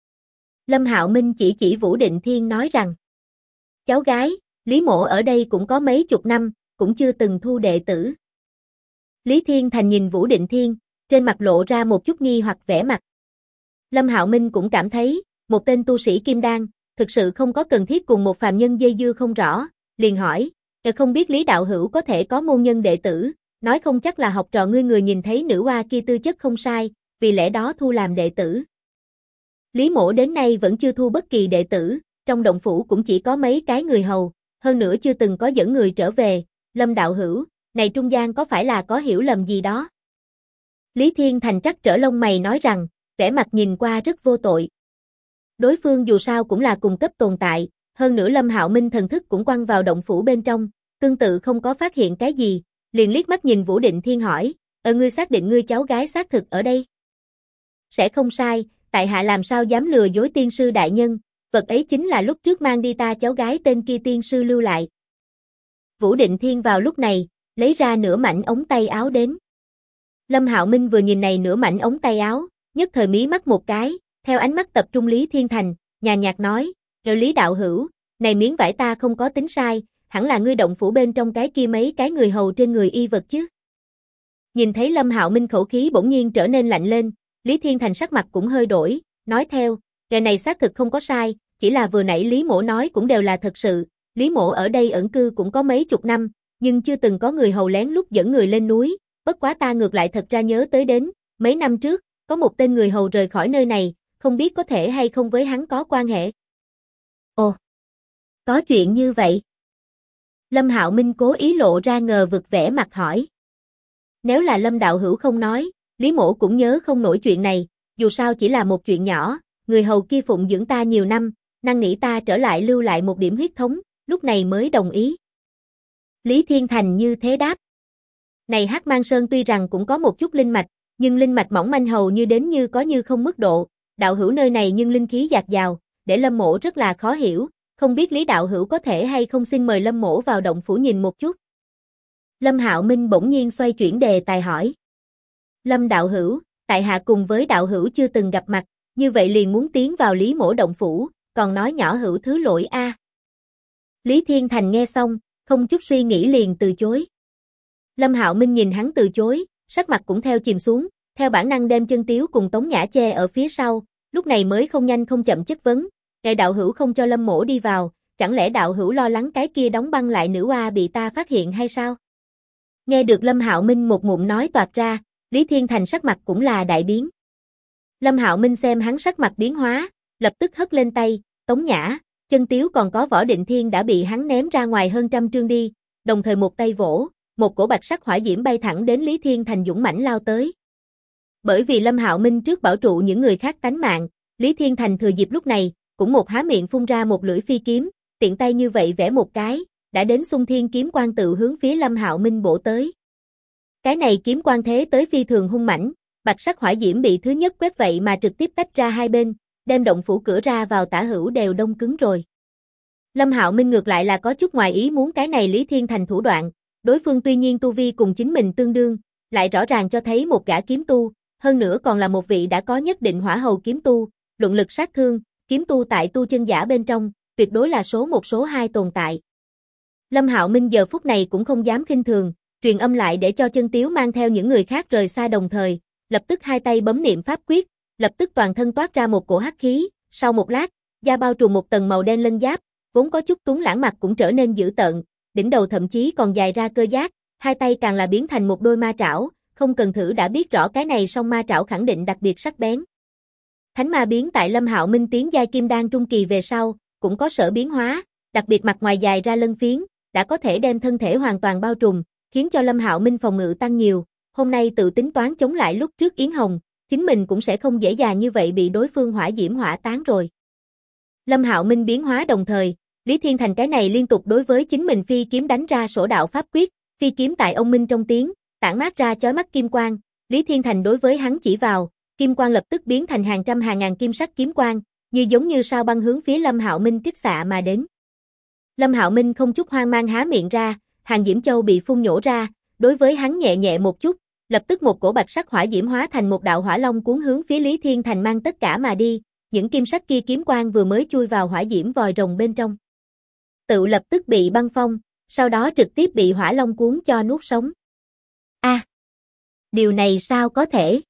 Lâm Hạo Minh chỉ Vũ Định Thiên nói rằng, cháu gái, Lý mộ ở đây cũng có mấy chục năm, cũng chưa từng thu đệ tử. Lý Thiên Thành nhìn Vũ Định Thiên, trên mặt lộ ra một chút nghi hoặc vẻ mặt. Lâm Hạo Minh cũng cảm thấy, một tên tu sĩ kim đan, thực sự không có cần thiết cùng một phàm nhân dây dưa không rõ, liền hỏi, không biết Lý đạo hữu có thể có môn nhân đệ tử, nói không chắc là học trò ngươi người nhìn thấy nữ oa kia tư chất không sai, vì lẽ đó thu làm đệ tử. Lý mộ đến nay vẫn chưa thu bất kỳ đệ tử, trong động phủ cũng chỉ có mấy cái người hầu, hơn nữa chưa từng có dẫn người trở về, Lâm đạo hữu, này trung gian có phải là có hiểu lầm gì đó? Lý Thiên Thành trắc trở lông mày nói rằng, vẻ mặt nhìn qua rất vô tội. Đối phương dù sao cũng là cùng cấp tồn tại, hơn nữa Lâm Hạo Minh thần thức cũng quăng vào động phủ bên trong, tương tự không có phát hiện cái gì, liền liếc mắt nhìn Vũ Định Thiên hỏi, ngươi xác định ngươi cháu gái xác thực ở đây? Sẽ không sai, tại hạ làm sao dám lừa dối tiên sư đại nhân, vật ấy chính là lúc trước mang đi ta cháu gái tên kia tiên sư lưu lại. Vũ Định Thiên vào lúc này, lấy ra nửa mảnh ống tay áo đến. Lâm Hạo Minh vừa nhìn này nửa mảnh ống tay áo, nhất thời mí mắt một cái, theo ánh mắt tập trung Lý Thiên Thành, nhàn nhạt nói, Lý đạo hữu, này miếng vải ta không có tính sai, hẳn là ngươi động phủ bên trong cái kia mấy cái người hầu trên người y vật chứ. Nhìn thấy Lâm Hạo Minh khẩu khí bỗng nhiên trở nên lạnh lên, Lý Thiên Thành sắc mặt cũng hơi đổi, nói theo, nghề này xác thực không có sai, chỉ là vừa nãy Lý Mỗ nói cũng đều là thật sự, Lý Mỗ ở đây ẩn cư cũng có mấy chục năm, nhưng chưa từng có người hầu lén lút dẫn người lên núi, bất quá ta ngược lại thật ra nhớ tới đến, mấy năm trước, có một tên người hầu rời khỏi nơi này, không biết có thể hay không với hắn có quan hệ. Ồ, có chuyện như vậy. Lâm Hạo Minh cố ý lộ ra ngờ vực vẻ mặt hỏi. Nếu là Lâm đạo hữu không nói, Lý Mỗ cũng nhớ không nổi chuyện này, dù sao chỉ là một chuyện nhỏ, người hầu kia phụng dưỡng ta nhiều năm, năn nỉ ta trở lại lưu lại một điểm huyết thống, lúc này mới đồng ý. Lý Thiên Thành như thế đáp. Này Hắc Mang Sơn tuy rằng cũng có một chút linh mạch, nhưng linh mạch mỏng manh hầu như đến như có như không mức độ, đạo hữu nơi này nhưng linh khí dạt dào, để Lâm Mỗ rất là khó hiểu, không biết Lý đạo hữu có thể hay không xin mời Lâm Mỗ vào động phủ nhìn một chút. Lâm Hạo Minh bỗng nhiên xoay chuyển đề tài hỏi. Lâm đạo hữu, tại hạ cùng với đạo hữu chưa từng gặp mặt, như vậy liền muốn tiến vào Lý Mỗ động phủ, còn nói nhỏ hữu thứ lỗi a. Lý Thiên Thành nghe xong, không chút suy nghĩ liền từ chối. Lâm Hạo Minh nhìn hắn từ chối, sắc mặt cũng theo chìm xuống, theo bản năng đem Chân Tiếu cùng Tống Nhã che ở phía sau, lúc này mới không nhanh không chậm chất vấn, "Ngài đạo hữu không cho Lâm Mỗ đi vào, chẳng lẽ đạo hữu lo lắng cái kia đóng băng lại nữ oa bị ta phát hiện hay sao?" Nghe được Lâm Hạo Minh một ngụm nói toạc ra, Lý Thiên Thành sắc mặt cũng là đại biến. Lâm Hạo Minh xem hắn sắc mặt biến hóa, lập tức hất lên tay, Tống Nhã, Chân Tiếu còn có Võ Định Thiên đã bị hắn ném ra ngoài hơn trăm trượng đi, đồng thời một tay vỗ, một cổ bạch sắc hỏa diễm bay thẳng đến Lý Thiên Thành dũng mãnh lao tới. Bởi vì Lâm Hạo Minh trước bảo trụ những người khác tánh mạng, Lý Thiên Thành thừa dịp lúc này, cũng một há miệng phun ra một lưỡi phi kiếm, tiện tay như vậy vẽ một cái, đã đến xung thiên kiếm quang tự hướng phía Lâm Hạo Minh bổ tới. Cái này kiếm quang thế tới phi thường hung mãnh, bạch sắc hỏa diễm bị thứ nhất quét vậy mà trực tiếp tách ra hai bên, đem động phủ cửa ra vào tả hữu đều đông cứng rồi. Lâm Hạo Minh ngược lại là có chút ngoài ý muốn cái này Lý Thiên Thành thủ đoạn, đối phương tuy nhiên tu vi cùng chính mình tương đương, lại rõ ràng cho thấy một gã kiếm tu, hơn nữa còn là một vị đã có nhất định hỏa hầu kiếm tu, luận lực sát thương, kiếm tu tại tu chân giả bên trong, tuyệt đối là số một số hai tồn tại. Lâm Hạo Minh giờ phút này cũng không dám khinh thường, truyền âm lại để cho Chân Tiếu mang theo những người khác rời xa đồng thời, lập tức hai tay bấm niệm pháp quyết, lập tức toàn thân toát ra một cổ hắc khí, sau một lát, da bao trùm một tầng màu đen lân giáp, vốn có chút tuấn lãng mặt cũng trở nên dữ tợn, đỉnh đầu thậm chí còn dài ra cơ giác, hai tay càng là biến thành một đôi ma trảo, không cần thử đã biết rõ cái này song ma trảo khẳng định đặc biệt sắc bén. Thánh ma biến tại Lâm Hạo Minh tiến giai kim đan trung kỳ về sau, cũng có sở biến hóa, đặc biệt mặt ngoài dài ra lân phiến, đã có thể đem thân thể hoàn toàn bao trùm, khiến cho Lâm Hạo Minh phòng ngự tăng nhiều, hôm nay tự tính toán chống lại lúc trước Yến Hồng, chính mình cũng sẽ không dễ dàng như vậy bị đối phương hỏa diễm hỏa tán rồi. Lâm Hạo Minh biến hóa đồng thời, Lý Thiên Thành cái này liên tục đối với chính mình phi kiếm đánh ra sổ đạo pháp quyết, phi kiếm tại ông minh trong tiếng, tản mát ra chói mắt kim quang, Lý Thiên Thành đối với hắn chỉ vào, kim quang lập tức biến thành hàng trăm hàng ngàn kim sắc kiếm quang, như giống như sao băng hướng phía Lâm Hạo Minh kích xạ mà đến. Lâm Hạo Minh không chút hoang mang há miệng ra, hàng diễm châu bị phun nhổ ra, đối với hắn nhẹ nhẹ một chút, lập tức một cổ bạch sắc hỏa diễm hóa thành một đạo hỏa long cuốn hướng phía Lý Thiên Thành mang tất cả mà đi, những kim sắc kia kiếm quang vừa mới chui vào hỏa diễm vòi rồng bên trong. Tự lập tức bị băng phong, sau đó trực tiếp bị hỏa long cuốn cho nuốt sống. A, điều này sao có thể?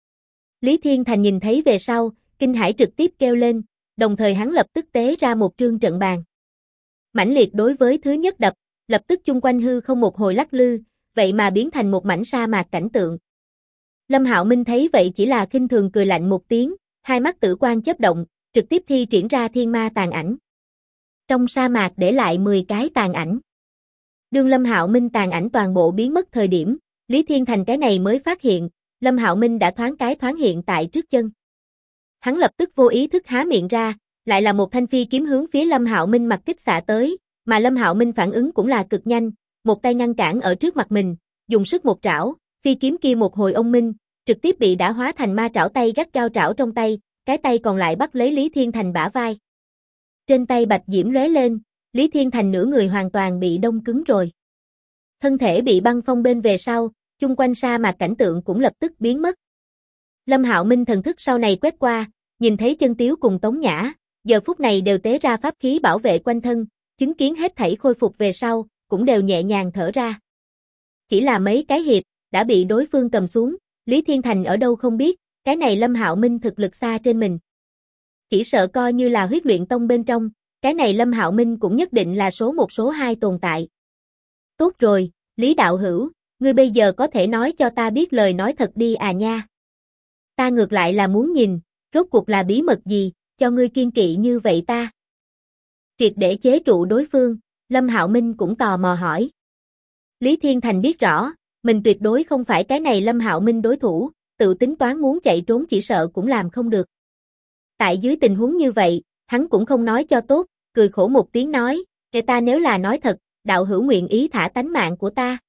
Lý Thiên Thành nhìn thấy về sau, kinh hãi trực tiếp kêu lên, đồng thời hắn lập tức tế ra một trương trận bàn. Mãnh liệt đối với thứ nhất đập, lập tức chung quanh hư không một hồi lắc lư, vậy mà biến thành một mảnh sa mạc cảnh tượng. Lâm Hạo Minh thấy vậy chỉ là khinh thường cười lạnh một tiếng, hai mắt tử quang chớp động, trực tiếp thi triển ra thiên ma tàn ảnh. Trong sa mạc để lại 10 cái tàn ảnh. Đương Lâm Hạo Minh tàn ảnh toàn bộ biến mất thời điểm, Lý Thiên Thành cái này mới phát hiện, Lâm Hạo Minh đã thoáng hiện tại trước chân. Hắn lập tức vô ý thức há miệng ra, lại là một thanh phi kiếm hướng phía Lâm Hạo Minh mặt kích xạ tới, mà Lâm Hạo Minh phản ứng cũng là cực nhanh, một tay ngăn cản ở trước mặt mình, dùng sức một trảo, phi kiếm kia một hồi ông minh, trực tiếp bị đã hóa thành ma trảo tay gắt gao trảo trong tay, cái tay còn lại bắt lấy Lý Thiên Thành bả vai. Trên tay bạch diễm lóe lên, Lý Thiên Thành nửa người hoàn toàn bị đông cứng rồi. Thân thể bị băng phong bên về sau, chung quanh sa mạc cảnh tượng cũng lập tức biến mất. Lâm Hạo Minh thần thức sau này quét qua, nhìn thấy Chân Tiếu cùng Tống Nhã, giờ phút này đều tế ra pháp khí bảo vệ quanh thân, chứng kiến hết thảy khôi phục về sau, cũng đều nhẹ nhàng thở ra. Chỉ là mấy cái hiệp, đã bị đối phương cầm xuống, Lý Thiên Thành ở đâu không biết, cái này Lâm Hạo Minh thực lực xa trên mình. Chỉ sợ coi như là huyết luyện tông bên trong, cái này Lâm Hạo Minh cũng nhất định là số 1 số 2 tồn tại. Tốt rồi, Lý đạo hữu, ngươi bây giờ có thể nói cho ta biết lời nói thật đi à nha. Ta ngược lại là muốn nhìn, rốt cuộc là bí mật gì, cho ngươi kiên kỵ như vậy ta. Triệt để chế trụ đối phương, Lâm Hạo Minh cũng tò mò hỏi. Lý Thiên Thành biết rõ, mình tuyệt đối không phải cái này Lâm Hạo Minh đối thủ, tự tính toán muốn chạy trốn chỉ sợ cũng làm không được. Tại dưới tình huống như vậy, hắn cũng không nói cho tốt, cười khổ một tiếng nói, kể ta nếu là nói thật, đạo hữu nguyện ý thả tánh mạng của ta.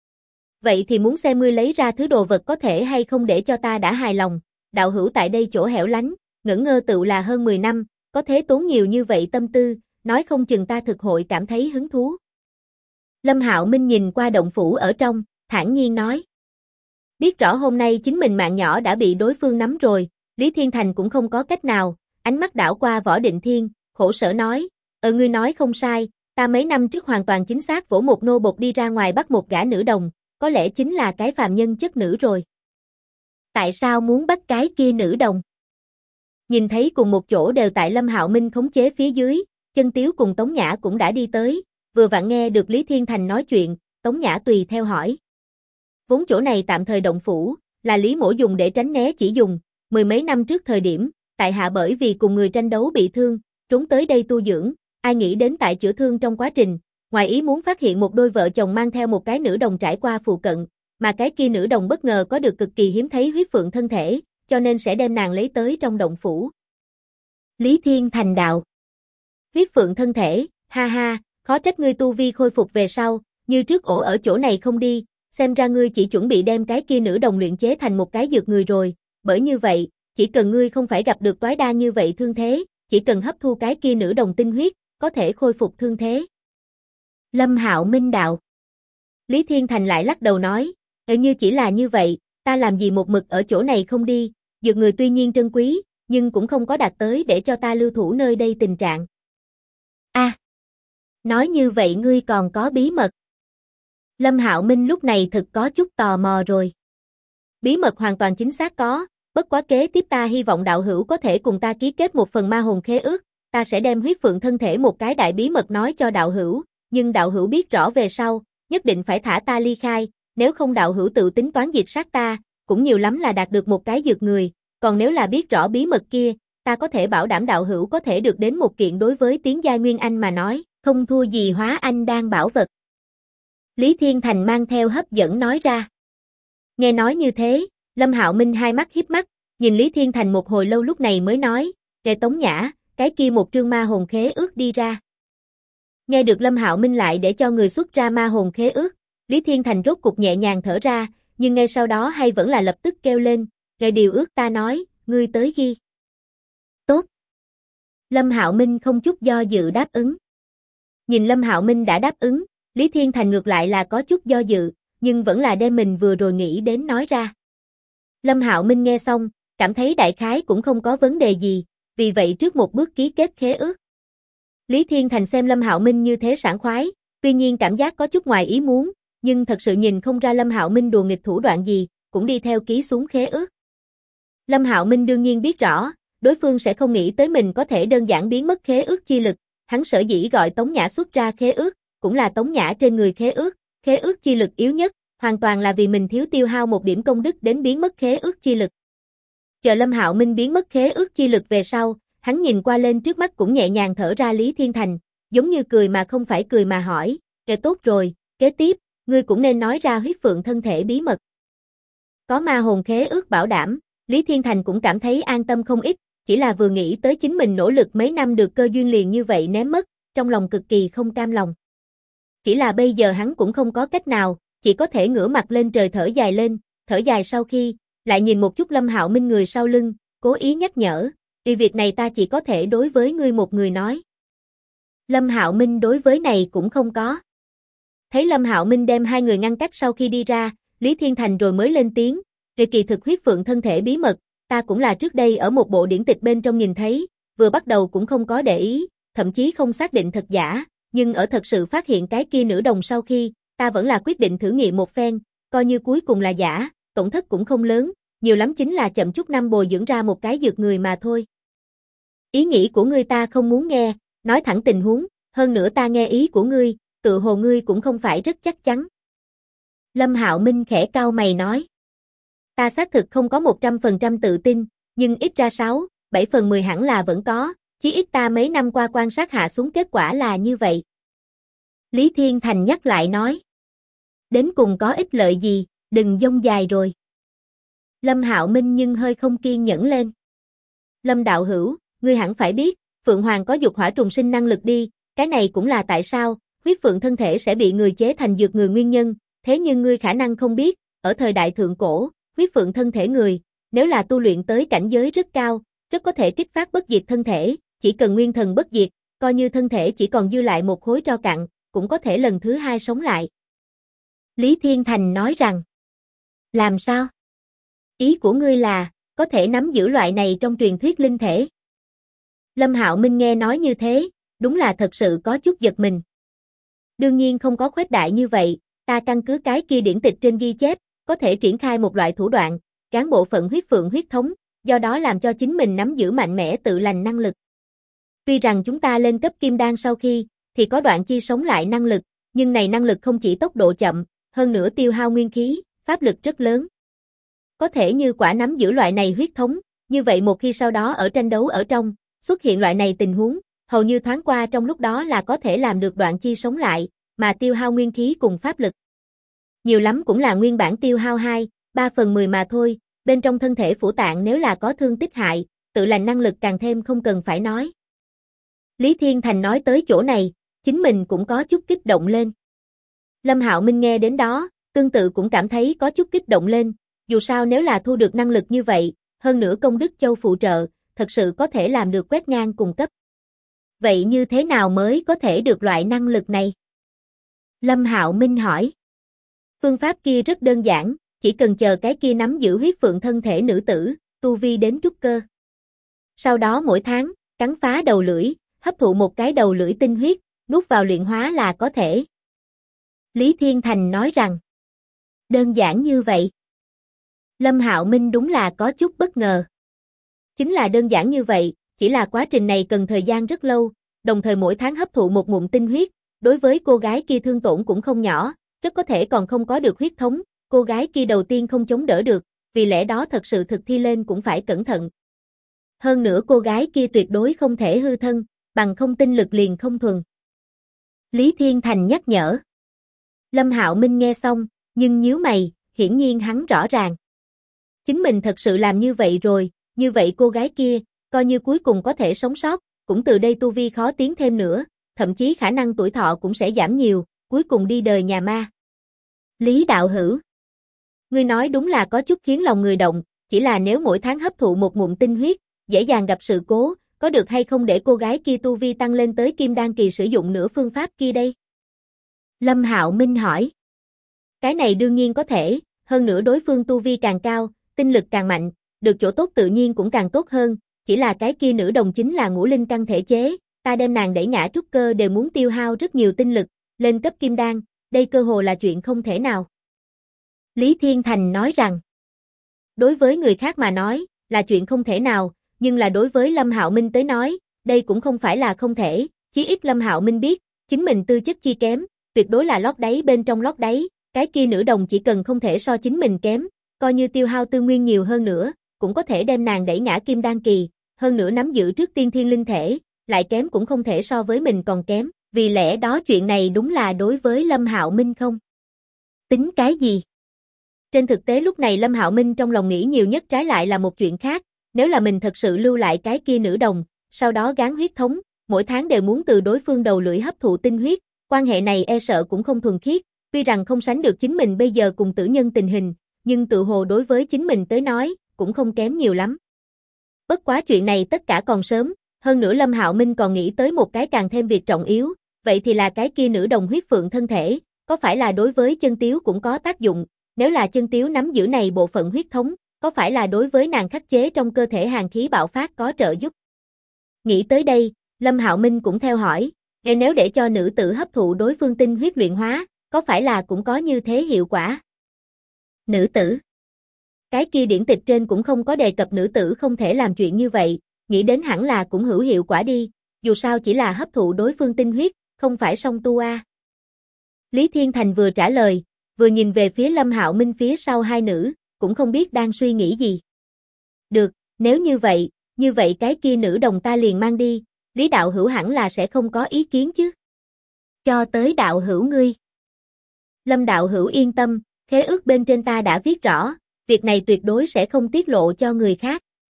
Vậy thì muốn xem ngươi lấy ra thứ đồ vật có thể hay không để cho ta đã hài lòng, đạo hữu tại đây chỗ hẻo lánh, ngẩn ngơ tựu là hơn 10 năm, có thế tốn nhiều như vậy tâm tư, nói không chừng ta thực hội cảm thấy hứng thú. Lâm Hạo Minh nhìn qua động phủ ở trong, thản nhiên nói. Biết rõ hôm nay chính mình mạng nhỏ đã bị đối phương nắm rồi, Lý Thiên Thành cũng không có cách nào, ánh mắt đảo qua Võ Định Thiên, khổ sở nói, ngươi nói không sai, ta mấy năm trước hoàn toàn chính xác vỗ một nô bộc đi ra ngoài bắt một gã nữ đồng, có lẽ chính là cái phàm nhân chất nữ rồi. Tại sao muốn bắt cái kia nữ đồng? Nhìn thấy cùng một chỗ đều tại Lâm Hạo Minh khống chế phía dưới, Chân Tiếu cùng Tống Nhã cũng đã đi tới, vừa vặn nghe được Lý Thiên Thành nói chuyện, Tống Nhã tùy theo hỏi. Vốn chỗ này tạm thời động phủ, là Lý Mỗ dùng để tránh né chỉ dùng, 10 mấy năm trước thời điểm, tại hạ bởi vì cùng người tranh đấu bị thương, trốn tới đây tu dưỡng, ai nghĩ đến tại chữa thương trong quá trình, ngoài ý muốn phát hiện một đôi vợ chồng mang theo một cái nữ đồng trải qua phụ cận, mà cái kia nữ đồng bất ngờ có được cực kỳ hiếm thấy huyết phượng thân thể, cho nên sẽ đem nàng lấy tới trong động phủ. Lý Thiên Thành đạo. Huyết phượng thân thể, ha ha, khó trách ngươi tu vi khôi phục về sau, như trước ổ ở chỗ này không đi, xem ra ngươi chỉ chuẩn bị đem cái kia nữ đồng luyện chế thành một cái dược người rồi, bởi như vậy, chỉ cần ngươi không phải gặp được toái đa như vậy thương thế, chỉ cần hấp thu cái kia nữ đồng tinh huyết, có thể khôi phục thương thế. Lâm Hạo Minh đạo. Lý Thiên Thành lại lắc đầu nói, như chỉ là như vậy, ta làm gì một mực ở chỗ này không đi, dược người tuy nhiên trân quý, nhưng cũng không có đạt tới để cho ta lưu thủ nơi đây tình trạng. Nói như vậy ngươi còn có bí mật. Lâm Hạo Minh lúc này thực có chút tò mò rồi. Bí mật hoàn toàn chính xác có, bất quá kế tiếp ta hy vọng đạo hữu có thể cùng ta ký kết một phần ma hồn khế ước, ta sẽ đem huyết phượng thân thể một cái đại bí mật nói cho đạo hữu, nhưng đạo hữu biết rõ về sau, nhất định phải thả ta ly khai, nếu không đạo hữu tự tính toán diệt sát ta, cũng nhiều lắm là đạt được một cái dược người, còn nếu là biết rõ bí mật kia, ta có thể bảo đảm đạo hữu có thể được đến một kiện đối với tiến giai Nguyên Anh mà nói, không thua gì Hóa Anh đan bảo vật. Lý Thiên Thành mang theo hấp dẫn nói ra. Nghe nói như thế, Lâm Hạo Minh hai mắt híp mắt, nhìn Lý Thiên Thành một hồi lâu lúc này mới nói, kệ Tống Nhã, cái kia một trương ma hồn khế ước đi ra. Nghe được Lâm Hạo Minh lại để cho người xuất ra ma hồn khế ước, Lý Thiên Thành rốt cục nhẹ nhàng thở ra, nhưng ngay sau đó hay vẫn là lập tức kêu lên, kệ điều ước ta nói, ngươi tới ghi. Tốt. Lâm Hạo Minh không chút do dự đáp ứng. Nhìn Lâm Hạo Minh đã đáp ứng, Lý Thiên Thành ngược lại là có chút do dự, nhưng vẫn là đem mình vừa rồi nghĩ đến nói ra. Lâm Hạo Minh nghe xong, cảm thấy đại khái cũng không có vấn đề gì, vì vậy trước một bước ký kết khế ước. Lý Thiên Thành xem Lâm Hạo Minh như thế sảng khoái, tuy nhiên cảm giác có chút ngoài ý muốn, nhưng thật sự nhìn không ra Lâm Hạo Minh đùa nghịch thủ đoạn gì, cũng đi theo ký xuống khế ước. Lâm Hạo Minh đương nhiên biết rõ, đối phương sẽ không nghĩ tới mình có thể đơn giản biến mất khế ước chi lực, hắn sở dĩ gọi Tống Nhã xuất ra khế ước, cũng là Tống Nhã trên người khế ước chi lực yếu nhất, hoàn toàn là vì mình thiếu tiêu hao một điểm công đức đến biến mất khế ước chi lực. Chờ Lâm Hạo Minh biến mất khế ước chi lực về sau, hắn nhìn qua lên trước mắt cũng nhẹ nhàng thở ra Lý Thiên Thành, giống như cười mà không phải cười mà hỏi, kệ tốt rồi, kế tiếp, ngươi cũng nên nói ra huyết phượng thân thể bí mật. Có ma hồn khế ước bảo đảm, Lý Thiên Thành cũng cảm thấy an tâm không ít, chỉ là vừa nghĩ tới chính mình nỗ lực mấy năm được cơ duyên liền như vậy ném mất, trong lòng cực kỳ không cam lòng. Chỉ là bây giờ hắn cũng không có cách nào, chỉ có thể ngửa mặt lên trời thở dài lên, thở dài sau khi, lại nhìn một chút Lâm Hạo Minh người sau lưng, cố ý nhắc nhở, việc này ta chỉ có thể đối với ngươi một người nói. Lâm Hạo Minh đối với này cũng không có. Thấy Lâm Hạo Minh đem hai người ngăn cách sau khi đi ra, Lý Thiên Thành rồi mới lên tiếng, kỳ thực huyết phượng thân thể bí mật, ta cũng là trước đây ở một bộ điển tịch bên trong nhìn thấy, vừa bắt đầu cũng không có để ý, thậm chí không xác định thật giả, nhưng ở thật sự phát hiện cái kia nữ đồng sau khi, ta vẫn là quyết định thử nghiệm một phen, coi như cuối cùng là giả, tổn thất cũng không lớn, nhiều lắm chính là chậm chút năm bồi dưỡng ra một cái dược người mà thôi. Ý nghĩ của ngươi ta không muốn nghe, nói thẳng tình huống, hơn nữa ta nghe ý của ngươi, tự hồ ngươi cũng không phải rất chắc chắn. Lâm Hạo Minh khẽ cau mày nói. Ta xác thực không có 100% tự tin, nhưng ít ra 7/10 hẳn là vẫn có, chí ít ta mấy năm qua quan sát hạ xuống kết quả là như vậy. Lý Thiên Thành nhắc lại nói. Đến cùng có ích lợi gì, đừng dông dài rồi. Lâm Hạo Minh nhưng hơi không kiên nhẫn lên. Lâm đạo hữu, ngươi hẳn phải biết, Phượng Hoàng có dục hỏa trùng sinh năng lực đi, cái này cũng là tại sao, huyết phượng thân thể sẽ bị người chế thành dược người nguyên nhân, thế nhưng ngươi khả năng không biết, ở thời đại thượng cổ, huyết phượng thân thể người, nếu là tu luyện tới cảnh giới rất cao, rất có thể kích phát bất diệt thân thể, chỉ cần nguyên thần bất diệt, coi như thân thể chỉ còn dư lại một khối tro cặn, cũng có thể lần thứ hai sống lại. Lý Thiên Thành nói rằng, làm sao? Ý của ngươi là, có thể nắm giữ loại này trong truyền thuyết linh thể. Lâm Hạo Minh nghe nói như thế, đúng là thật sự có chút giật mình. Đương nhiên không có khuếch đại như vậy, ta căn cứ cái kia điển tịch trên ghi chép, có thể triển khai một loại thủ đoạn, gán bộ phận huyết phượng huyết thống, do đó làm cho chính mình nắm giữ mạnh mẽ tự lành năng lực. Tuy rằng chúng ta lên cấp kim đan sau khi, thì có đoạn chi sống lại năng lực, nhưng này năng lực không chỉ tốc độ chậm, hơn nữa tiêu hao nguyên khí, pháp lực rất lớn. Có thể như quả nắm giữ loại này huyết thống, như vậy một khi sau đó ở tranh đấu ở trong, xuất hiện loại này tình huống, hầu như thoáng qua trong lúc đó là có thể làm được đoạn chi sống lại, mà tiêu hao nguyên khí cùng pháp lực. Nhiều lắm cũng là nguyên bản tiêu hao 2/3/10 mà thôi, bên trong thân thể phủ tạng nếu là có thương tích hại, tự lành năng lực càng thêm không cần phải nói. Lý Thiên Thành nói tới chỗ này, chính mình cũng có chút kích động lên. Lâm Hạo Minh nghe đến đó, tương tự cũng cảm thấy có chút kích động lên, dù sao nếu là thu được năng lực như vậy, hơn nữa công đức châu phụ trợ, thật sự có thể làm được quét ngang cùng cấp. Vậy như thế nào mới có thể được loại năng lực này? Lâm Hạo Minh hỏi. Phương pháp kia rất đơn giản, chỉ cần chờ cái kia nắm giữ huyết phượng thân thể nữ tử, tu vi đến trúc cơ. Sau đó mỗi tháng, cắn phá đầu lưỡi, hấp thụ một cái đầu lưỡi tinh huyết, nuốt vào luyện hóa là có thể. Lý Thiên Thành nói rằng, đơn giản như vậy. Lâm Hạo Minh đúng là có chút bất ngờ. Chính là đơn giản như vậy, chỉ là quá trình này cần thời gian rất lâu, đồng thời mỗi tháng hấp thụ một ngụm tinh huyết, đối với cô gái kia thương tổn cũng không nhỏ, rất có thể còn không có được huyết thống, cô gái kia đầu tiên không chống đỡ được, vì lẽ đó thật sự thực thi lên cũng phải cẩn thận. Hơn nữa cô gái kia tuyệt đối không thể hư thân, bằng không tinh lực liền không thuần. Lý Thiên Thành nhắc nhở. Lâm Hạo Minh nghe xong, nhưng nhíu mày, hiển nhiên hắn rõ ràng. Chính mình thật sự làm như vậy rồi, như vậy cô gái kia, coi như cuối cùng có thể sống sót, cũng từ đây tu vi khó tiến thêm nữa, thậm chí khả năng tuổi thọ cũng sẽ giảm nhiều, cuối cùng đi đời nhà ma. Lý đạo hữu, ngươi nói đúng là có chút khiến lòng người động, chỉ là nếu mỗi tháng hấp thụ một ngụm tinh huyết, dễ dàng gặp sự cố, có được hay không để cô gái kia tu vi tăng lên tới kim đan kỳ sử dụng nửa phương pháp kia đây? Lâm Hạo Minh hỏi. Cái này đương nhiên có thể, hơn nữa đối phương tu vi càng cao, tinh lực càng mạnh, được chỗ tốt tự nhiên cũng càng tốt hơn, chỉ là cái kia nữ đồng chính là ngũ linh căn thể chế, ta đem nàng đẩy ngã trúc cơ đều muốn tiêu hao rất nhiều tinh lực, lên cấp kim đan, đây cơ hồ là chuyện không thể nào. Lý Thiên Thành nói rằng, đối với người khác mà nói, là chuyện không thể nào, nhưng là đối với Lâm Hạo Minh tới nói, đây cũng không phải là không thể, chí ít Lâm Hạo Minh biết, chính mình tư chất chi kém, tuyệt đối là lót đáy bên trong lót đáy, cái kia nữ đồng chỉ cần không thể so chính mình kém, coi như tiêu hao tư nguyên nhiều hơn nữa, cũng có thể đem nàng đẩy ngã kim đan kỳ, hơn nữa nắm giữ trước tiên thiên linh thể, lại kém cũng không thể so với mình còn kém, vì lẽ đó chuyện này đúng là đối với Lâm Hạo Minh không tính cái gì. Trên thực tế lúc này Lâm Hạo Minh trong lòng nghĩ nhiều nhất trái lại là một chuyện khác, nếu là mình thật sự lưu lại cái kia nữ đồng, sau đó gán huyết thống, mỗi tháng đều muốn từ đối phương đầu lưỡi hấp thụ tinh huyết, quan hệ này e sợ cũng không thuần khiết, tuy rằng không sánh được chính mình bây giờ cùng tử nhân tình hình, nhưng tự hồ đối với chính mình tới nói, cũng không kém nhiều lắm. Bất quá chuyện này tất cả còn sớm, hơn nữa Lâm Hạo Minh còn nghĩ tới một cái càng thêm việc trọng yếu, vậy thì là cái kia nữ đồng huyết phượng thân thể, có phải là đối với chân tiếu cũng có tác dụng, nếu là chân tiếu nắm giữ này bộ phận huyết thống, có phải là đối với nàng khắc chế trong cơ thể hàn khí bạo phát có trợ giúp. Nghĩ tới đây, Lâm Hạo Minh cũng theo hỏi, nếu để cho nữ tử hấp thụ đối phương tinh huyết luyện hóa, có phải là cũng có như thế hiệu quả? Nữ tử. Cái kia điển tịch trên cũng không có đề cập nữ tử không thể làm chuyện như vậy, nghĩ đến hẳn là cũng hữu hiệu quả đi, dù sao chỉ là hấp thụ đối phương tinh huyết, không phải song tu a. Lý Thiên Thành vừa trả lời, vừa nhìn về phía Lâm Hạo Minh phía sau hai nữ, cũng không biết đang suy nghĩ gì. Được, nếu như vậy cái kia nữ đồng ta liền mang đi, Lý đạo hữu hẳn là sẽ không có ý kiến chứ. Cho tới đạo hữu ngươi. Lâm đạo hữu yên tâm, khế ước bên trên ta đã viết rõ, việc này tuyệt đối sẽ không tiết lộ cho người khác.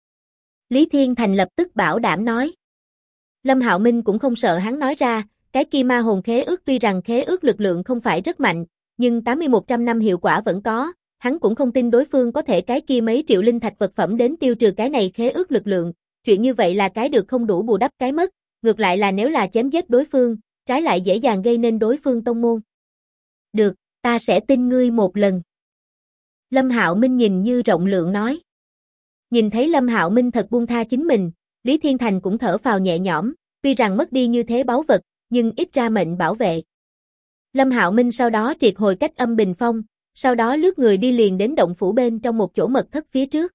Lý Thiên Thành lập tức bảo đảm nói. Lâm Hạo Minh cũng không sợ hắn nói ra, cái kia ma hồn khế ước tuy rằng khế ước lực lượng không phải rất mạnh, nhưng 80-100 năm hiệu quả vẫn có, hắn cũng không tin đối phương có thể cái kia mấy triệu linh thạch vật phẩm đến tiêu trừ cái này khế ước lực lượng, chuyện như vậy là cái được không đủ bù đắp cái mất, ngược lại là nếu là chém giết đối phương, trái lại dễ dàng gây nên đối phương tông môn. Được, ta sẽ tin ngươi một lần. Lâm Hạo Minh nhìn như rộng lượng nói. Nhìn thấy Lâm Hạo Minh thật buông tha chính mình, Lý Thiên Thành cũng thở phào nhẹ nhõm, tuy rằng mất đi như thế báu vật, nhưng ít ra mệnh bảo vệ. Lâm Hạo Minh sau đó triệt hồi cách âm bình phong, sau đó lướt người đi liền đến động phủ bên trong một chỗ mật thất phía trước.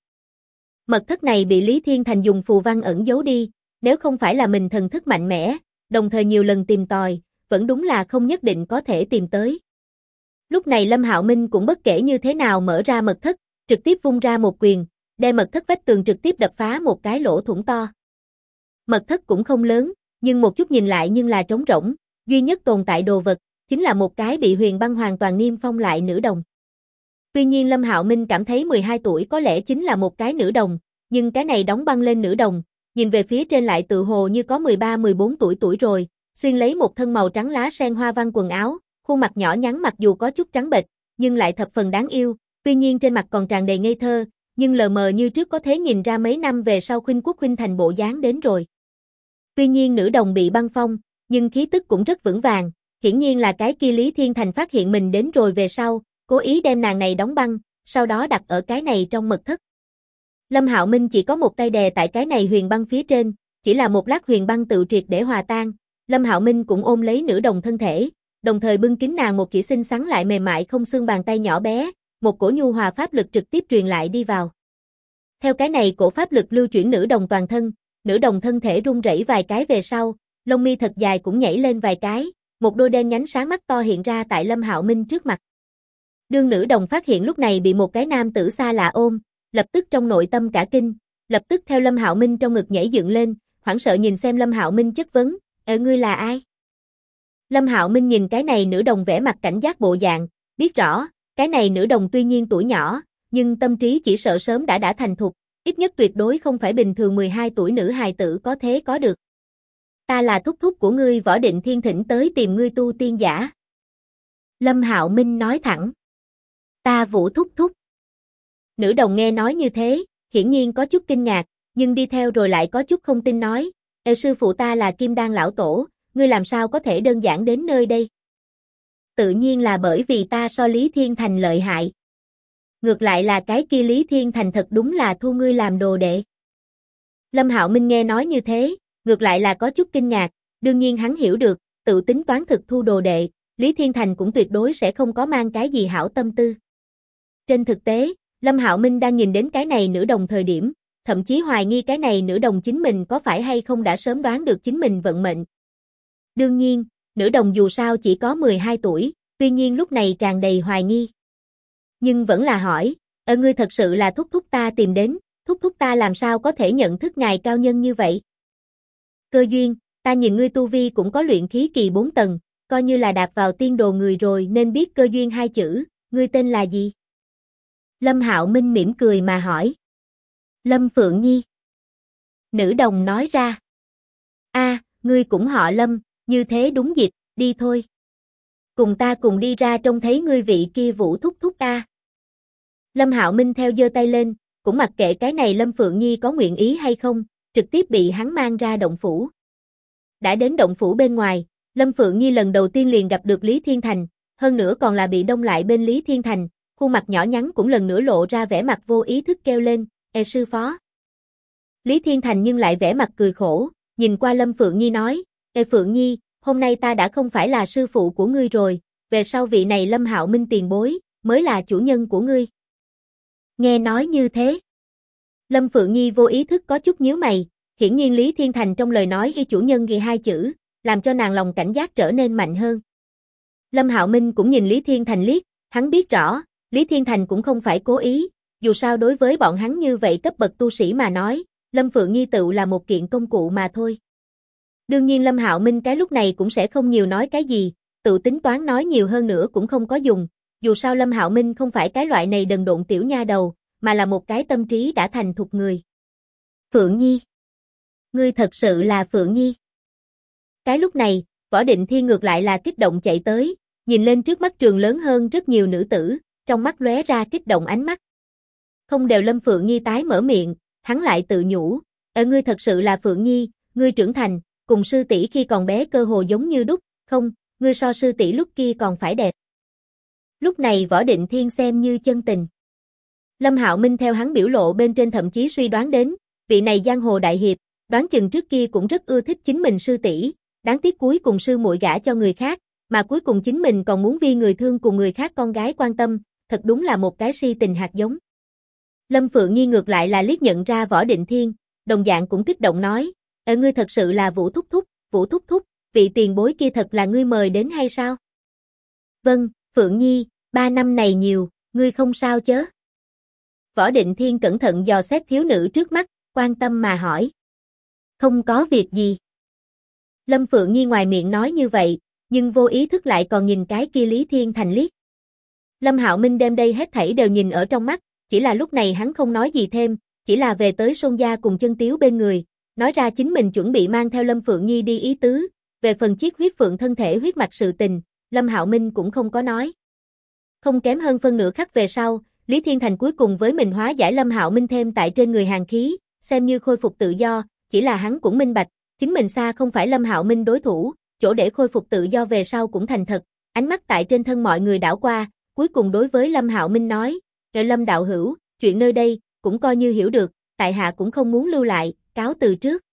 Mật thất này bị Lý Thiên Thành dùng phù văn ẩn giấu đi, nếu không phải là mình thần thức mạnh mẽ, đồng thời nhiều lần tìm tòi, vẫn đúng là không nhất định có thể tìm tới. Lúc này Lâm Hạo Minh cũng bất kể như thế nào mở ra mật thất, trực tiếp vung ra một quyền, đem mật thất vách tường trực tiếp đập phá một cái lỗ thủng to. Mật thất cũng không lớn, nhưng một chút nhìn lại nhưng là trống rỗng, duy nhất tồn tại đồ vật, chính là một cái bị huyền băng hoàn toàn niêm phong lại nữ đồng. Tuy nhiên Lâm Hạo Minh cảm thấy 12 tuổi có lẽ chính là một cái nữ đồng, nhưng cái này đóng băng lên nữ đồng, nhìn về phía trên lại tự hồ như có 13-14 tuổi rồi, xuyên lấy một thân màu trắng lá sen hoa văn quần áo, khuôn mặt nhỏ nhắn mặc dù có chút trắng bệch, nhưng lại thập phần đáng yêu, tuy nhiên trên mặt còn tràn đầy ngây thơ, nhưng lờ mờ như trước có thể nhìn ra mấy năm về sau khuynh quốc khuynh thành bộ dáng đến rồi. Tuy nhiên nữ đồng bị băng phong, nhưng khí tức cũng rất vững vàng, hiển nhiên là cái kia Lý Thiên Thành phát hiện mình đến rồi về sau, cố ý đem nàng này đóng băng, sau đó đặt ở cái này trong mật thất. Lâm Hạo Minh chỉ có một tay đè tại cái này huyền băng phía trên, chỉ là một lát huyền băng tự triệt để hòa tan, Lâm Hạo Minh cũng ôm lấy nữ đồng thân thể, đồng thời bưng kín nàng một chỉ xinh xắn lại mềm mại không xương bàn tay nhỏ bé, một cổ nhu hòa pháp lực trực tiếp truyền lại đi vào. Theo cái này cổ pháp lực lưu chuyển nữ đồng toàn thân, nữ đồng thân thể rung rẩy vài cái về sau, lông mi thật dài cũng nhảy lên vài cái, một đôi đen nhánh sáng mắt to hiện ra tại Lâm Hạo Minh trước mặt. Đương nữ đồng phát hiện lúc này bị một cái nam tử xa lạ ôm, lập tức trong nội tâm cả kinh, lập tức theo Lâm Hạo Minh trong ngực nhảy dựng lên, hoảng sợ nhìn xem Lâm Hạo Minh chất vấn, ngươi là ai?" Lâm Hạo Minh nhìn cái này nữ đồng vẻ mặt cảnh giác bộ dạng, biết rõ, cái này nữ đồng tuy nhiên tuổi nhỏ, nhưng tâm trí chỉ sợ sớm đã thành thục, ít nhất tuyệt đối không phải bình thường 12 tuổi nữ hài tử có thế có được. "Ta là thúc thúc của ngươi Võ Định Thiên thỉnh tới tìm ngươi tu tiên giả." Lâm Hạo Minh nói thẳng. "Ta Vũ thúc thúc." Nữ đồng nghe nói như thế, hiển nhiên có chút kinh ngạc, nhưng đi theo rồi lại có chút không tin nói, sư phụ ta là Kim Đan lão tổ, ngươi làm sao có thể đơn giản đến nơi đây?" "Tự nhiên là bởi vì ta so Lý Thiên Thành lợi hại. Ngược lại là cái kia Lý Thiên Thành thật đúng là thu ngươi làm đồ đệ." Lâm Hạo Minh nghe nói như thế, ngược lại là có chút kinh ngạc, đương nhiên hắn hiểu được, tự tính toán thực thu đồ đệ, Lý Thiên Thành cũng tuyệt đối sẽ không có mang cái gì hảo tâm tư. Trên thực tế, Lâm Hạo Minh đang nhìn đến cái này nữ đồng thời điểm, thậm chí hoài nghi cái này nữ đồng chính mình có phải hay không đã sớm đoán được chính mình vận mệnh. Đương nhiên, nữ đồng dù sao chỉ có 12 tuổi, tuy nhiên lúc này tràn đầy hoài nghi. Nhưng vẫn là hỏi, ngươi thật sự là thúc thúc ta tìm đến, thúc thúc ta làm sao có thể nhận thức ngài cao nhân như vậy? "Cơ duyên, ta nhìn ngươi tu vi cũng có luyện khí kỳ 4 tầng, coi như là đạp vào tiên đồ người rồi nên biết cơ duyên hai chữ, ngươi tên là gì?" Lâm Hạo Minh mỉm cười mà hỏi. "Lâm Phượng Nhi." Nữ đồng nói ra. Ngươi cũng họ Lâm, như thế đúng dịp, đi thôi. Cùng ta cùng đi ra trông thấy ngươi vị kia Vũ thúc thúc a." Lâm Hạo Minh theo giơ tay lên, cũng mặc kệ cái này Lâm Phượng Nhi có nguyện ý hay không, trực tiếp bị hắn mang ra động phủ. Đã đến động phủ bên ngoài, Lâm Phượng Nhi lần đầu tiên liền gặp được Lý Thiên Thành, hơn nữa còn là bị đông lại bên Lý Thiên Thành, khuôn mặt nhỏ nhắn cũng lần nữa lộ ra vẻ mặt vô ý thức kêu lên, sư phó." Lý Thiên Thành nhưng lại vẻ mặt cười khổ, nhìn qua Lâm Phượng Nhi nói, Ê Phượng Nhi, hôm nay ta đã không phải là sư phụ của ngươi rồi, về sau vị này Lâm Hạo Minh tiền bối, mới là chủ nhân của ngươi. Nghe nói như thế. Lâm Phượng Nhi vô ý thức có chút nhíu mày, hiển nhiên Lý Thiên Thành trong lời nói ghi chủ nhân ghi hai chữ, làm cho nàng lòng cảnh giác trở nên mạnh hơn. Lâm Hạo Minh cũng nhìn Lý Thiên Thành liếc, hắn biết rõ, Lý Thiên Thành cũng không phải cố ý, dù sao đối với bọn hắn như vậy cấp bậc tu sĩ mà nói, Lâm Phượng Nhi tự là một kiện công cụ mà thôi. Đương nhiên Lâm Hạo Minh cái lúc này cũng sẽ không nhiều nói cái gì, tự tính toán nói nhiều hơn nữa cũng không có dùng, dù sao Lâm Hạo Minh không phải cái loại này đần độn tiểu nha đầu, mà là một cái tâm trí đã thành thục người. Phượng Nhi. Ngươi thật sự là Phượng Nhi. Cái lúc này, Võ Định Thiên ngược lại là kích động chạy tới, nhìn lên trước mắt trường lớn hơn rất nhiều nữ tử, trong mắt lóe ra kích động ánh mắt. Không đều Lâm Phượng Nhi tái mở miệng, hắn lại tự nhủ, ngươi thật sự là Phượng Nhi, ngươi trưởng thành, cùng sư tỷ khi còn bé cơ hồ giống như đúc, không, ngươi so sư tỷ lúc kia còn phải đẹp. Lúc này Võ Định Thiên xem như chân tình. Lâm Hạo Minh theo hắn biểu lộ bên trên thậm chí suy đoán đến, vị này giang hồ đại hiệp, đoán chừng trước kia cũng rất ưa thích chính mình sư tỷ, đáng tiếc cuối cùng sư muội gả cho người khác, mà cuối cùng chính mình còn muốn vì người thương cùng người khác con gái quan tâm, thật đúng là một cái si tình hạt giống. Lâm Phượng Nhi ngược lại là liếc nhận ra Võ Định Thiên, đồng dạng cũng kích động nói, ngươi thật sự là Vũ Thúc Thúc, vị tiền bối kia thật là ngươi mời đến hay sao? Vâng, Phượng Nhi, 3 năm này nhiều, ngươi không sao chớ? Võ Định Thiên cẩn thận dò xét thiếu nữ trước mắt, quan tâm mà hỏi. Không có việc gì. Lâm Phượng Nhi ngoài miệng nói như vậy, nhưng vô ý thức lại còn nhìn cái kia Lý Thiên Thành liếc. Lâm Hạo Minh đem đây hết thảy đều nhìn ở trong mắt, chỉ là lúc này hắn không nói gì thêm, chỉ là về tới Sôn Gia cùng Chân Tiếu bên người, nói ra chính mình chuẩn bị mang theo Lâm Phượng Nhi đi ý tứ, về phần chiếc huyết phượng thân thể huyết mạch sự tình, Lâm Hạo Minh cũng không có nói. Không kém hơn phân nửa khắc về sau, Lý Thiên Thành cuối cùng với mình hóa giải Lâm Hạo Minh thêm tại trên người hàn khí, xem như khôi phục tự do, chỉ là hắn cũng minh bạch, chính mình xa không phải Lâm Hạo Minh đối thủ, chỗ để khôi phục tự do về sau cũng thành thật, ánh mắt tại trên thân mọi người đảo qua, cuối cùng đối với Lâm Hạo Minh nói, Lâm đạo hữu, chuyện nơi đây, cũng coi như hiểu được, tại hạ cũng không muốn lưu lại, cáo từ trước.